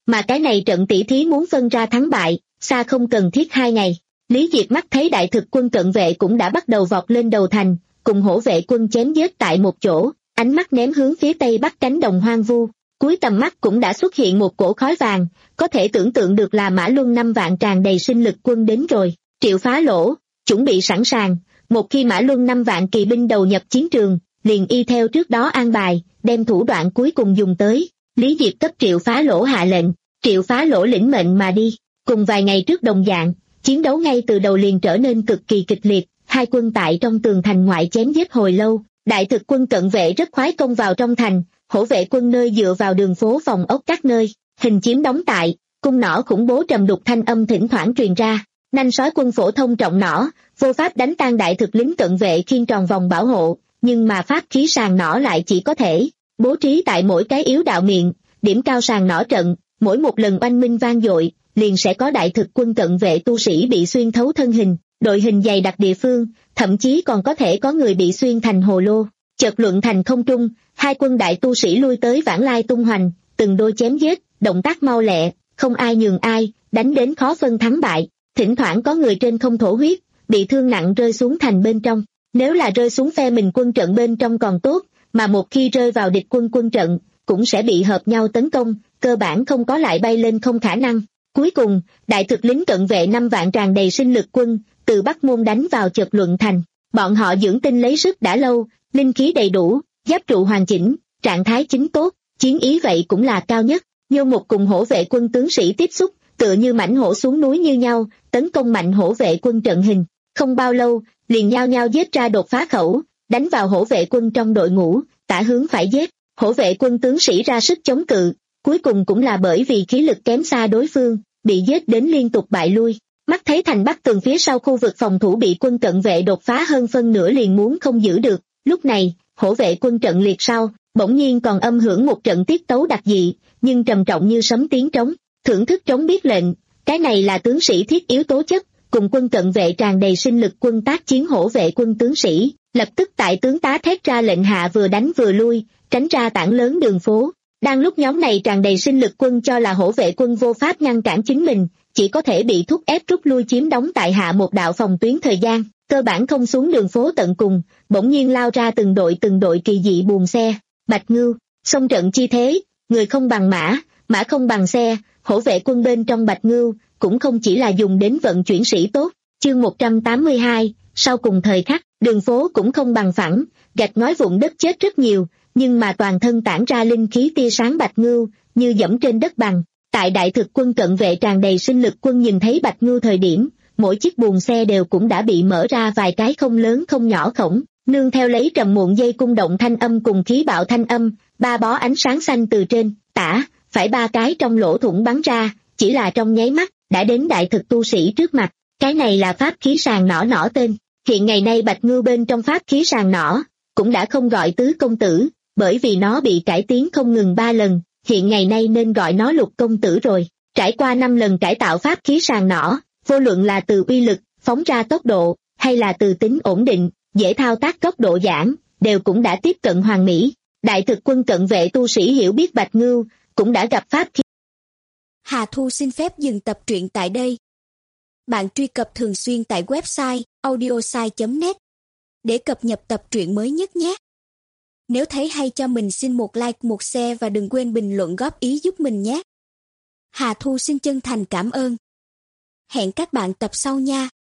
mà cái này trận tỷ thí muốn phân ra thắng bại, xa không cần thiết hai ngày. Lý Diệp mắt thấy đại thực quân cận vệ cũng đã bắt đầu vọt lên đầu thành, cùng hổ vệ quân chém giết tại một chỗ, ánh mắt ném hướng phía tây bắc cánh đồng hoang vu. Cuối tầm mắt cũng đã xuất hiện một cổ khói vàng, có thể tưởng tượng được là Mã Luân năm vạn tràn đầy sinh lực quân đến rồi. Triệu Phá Lỗ, chuẩn bị sẵn sàng, một khi Mã Luân năm vạn kỳ binh đầu nhập chiến trường, liền y theo trước đó an bài, đem thủ đoạn cuối cùng dùng tới. Lý Diệp cấp Triệu Phá Lỗ hạ lệnh, Triệu Phá Lỗ lĩnh mệnh mà đi. Cùng vài ngày trước đồng dạng, chiến đấu ngay từ đầu liền trở nên cực kỳ kịch liệt, hai quân tại trong tường thành ngoại chém giết hồi lâu, đại thực quân cận vệ rất khoái công vào trong thành, hổ vệ quân nơi dựa vào đường phố phòng ốc các nơi, hình chiếm đóng tại, cung nỏ khủng bố trầm đục thanh âm thỉnh thoảng truyền ra, nanh sói quân phổ thông trọng nỏ, vô pháp đánh tan đại thực lính cận vệ khiên tròn vòng bảo hộ, nhưng mà pháp khí sàng nỏ lại chỉ có thể bố trí tại mỗi cái yếu đạo miệng, điểm cao sàng nỏ trận, mỗi một lần oanh minh vang dội, liền sẽ có đại thực quân cận vệ tu sĩ bị xuyên thấu thân hình, đội hình dày đặc địa phương, thậm chí còn có thể có người bị xuyên thành hồ lô. Chợt luận thành không trung, hai quân đại tu sĩ lui tới vãng lai tung hoành, từng đôi chém giết, động tác mau lẹ, không ai nhường ai, đánh đến khó phân thắng bại. Thỉnh thoảng có người trên không thổ huyết, bị thương nặng rơi xuống thành bên trong. Nếu là rơi xuống phe mình quân trận bên trong còn tốt, mà một khi rơi vào địch quân quân trận, cũng sẽ bị hợp nhau tấn công, cơ bản không có lại bay lên không khả năng. Cuối cùng, đại thực lính cận vệ năm vạn tràn đầy sinh lực quân, từ Bắc Môn đánh vào chợt luận thành. Bọn họ dưỡng tinh lấy sức đã lâu, linh khí đầy đủ, giáp trụ hoàn chỉnh, trạng thái chính tốt, chiến ý vậy cũng là cao nhất. Nhô một cùng hổ vệ quân tướng sĩ tiếp xúc, tựa như mãnh hổ xuống núi như nhau, tấn công mạnh hổ vệ quân trận hình. Không bao lâu, liền nhao nhao giết ra đột phá khẩu, đánh vào hổ vệ quân trong đội ngũ, tả hướng phải giết. Hổ vệ quân tướng sĩ ra sức chống cự, cuối cùng cũng là bởi vì khí lực kém xa đối phương, bị giết đến liên tục bại lui. Mắt thấy thành bắc tường phía sau khu vực phòng thủ bị quân cận vệ đột phá hơn phân nửa liền muốn không giữ được. Lúc này, hổ vệ quân trận liệt sau, bỗng nhiên còn âm hưởng một trận tiết tấu đặc dị, nhưng trầm trọng như sấm tiếng trống. Thưởng thức trống biết lệnh, cái này là tướng sĩ thiết yếu tố chất, cùng quân cận vệ tràn đầy sinh lực quân tác chiến hổ vệ quân tướng sĩ, lập tức tại tướng tá thét ra lệnh hạ vừa đánh vừa lui, tránh ra tảng lớn đường phố. Đang lúc nhóm này tràn đầy sinh lực quân cho là hổ vệ quân vô pháp ngăn cản chính mình, chỉ có thể bị thúc ép rút lui chiếm đóng tại hạ một đạo phòng tuyến thời gian, cơ bản không xuống đường phố tận cùng, bỗng nhiên lao ra từng đội từng đội kỳ dị buồm xe. Bạch Ngưu, xông trận chi thế, người không bằng mã, mã không bằng xe, hổ vệ quân bên trong Bạch Ngưu cũng không chỉ là dùng đến vận chuyển sĩ tốt. Chương một trăm tám mươi hai, sau cùng thời khắc, đường phố cũng không bằng phẳng, gạch ngói vụn đất chết rất nhiều, nhưng mà toàn thân tản ra linh khí tia sáng Bạch Ngưu như dẫm trên đất bằng. Tại đại thực quân cận vệ tràn đầy sinh lực quân nhìn thấy Bạch Ngưu thời điểm, mỗi chiếc buồng xe đều cũng đã bị mở ra vài cái không lớn không nhỏ khổng, nương theo lấy trầm muộn dây cung động thanh âm cùng khí bạo thanh âm, ba bó ánh sáng xanh từ trên, tả, phải ba cái trong lỗ thủng bắn ra, chỉ là trong nháy mắt, đã đến đại thực tu sĩ trước mặt. Cái này là pháp khí sàng nỏ nỏ tên. Hiện ngày nay Bạch Ngưu bên trong pháp khí sàng nỏ, cũng đã không gọi tứ công tử, bởi vì nó bị cải tiến không ngừng ba lần, hiện ngày nay nên gọi nó lục công tử rồi. Trải qua năm lần cải tạo pháp khí sàng nỏ, vô luận là từ uy lực, phóng ra tốc độ, hay là từ tính ổn định, dễ thao tác góc độ giãn, đều cũng đã tiếp cận hoàn mỹ. Đại thực quân cận vệ tu sĩ hiểu biết Bạch Ngưu, cũng đã gặp pháp khí. Hà Thu xin phép dừng tập truyện tại đây. Bạn truy cập thường xuyên tại website audiosai chấm net để cập nhật tập truyện mới nhất nhé. Nếu thấy hay cho mình xin một like, một share và đừng quên bình luận góp ý giúp mình nhé. Hà Thu xin chân thành cảm ơn. Hẹn các bạn tập sau nha.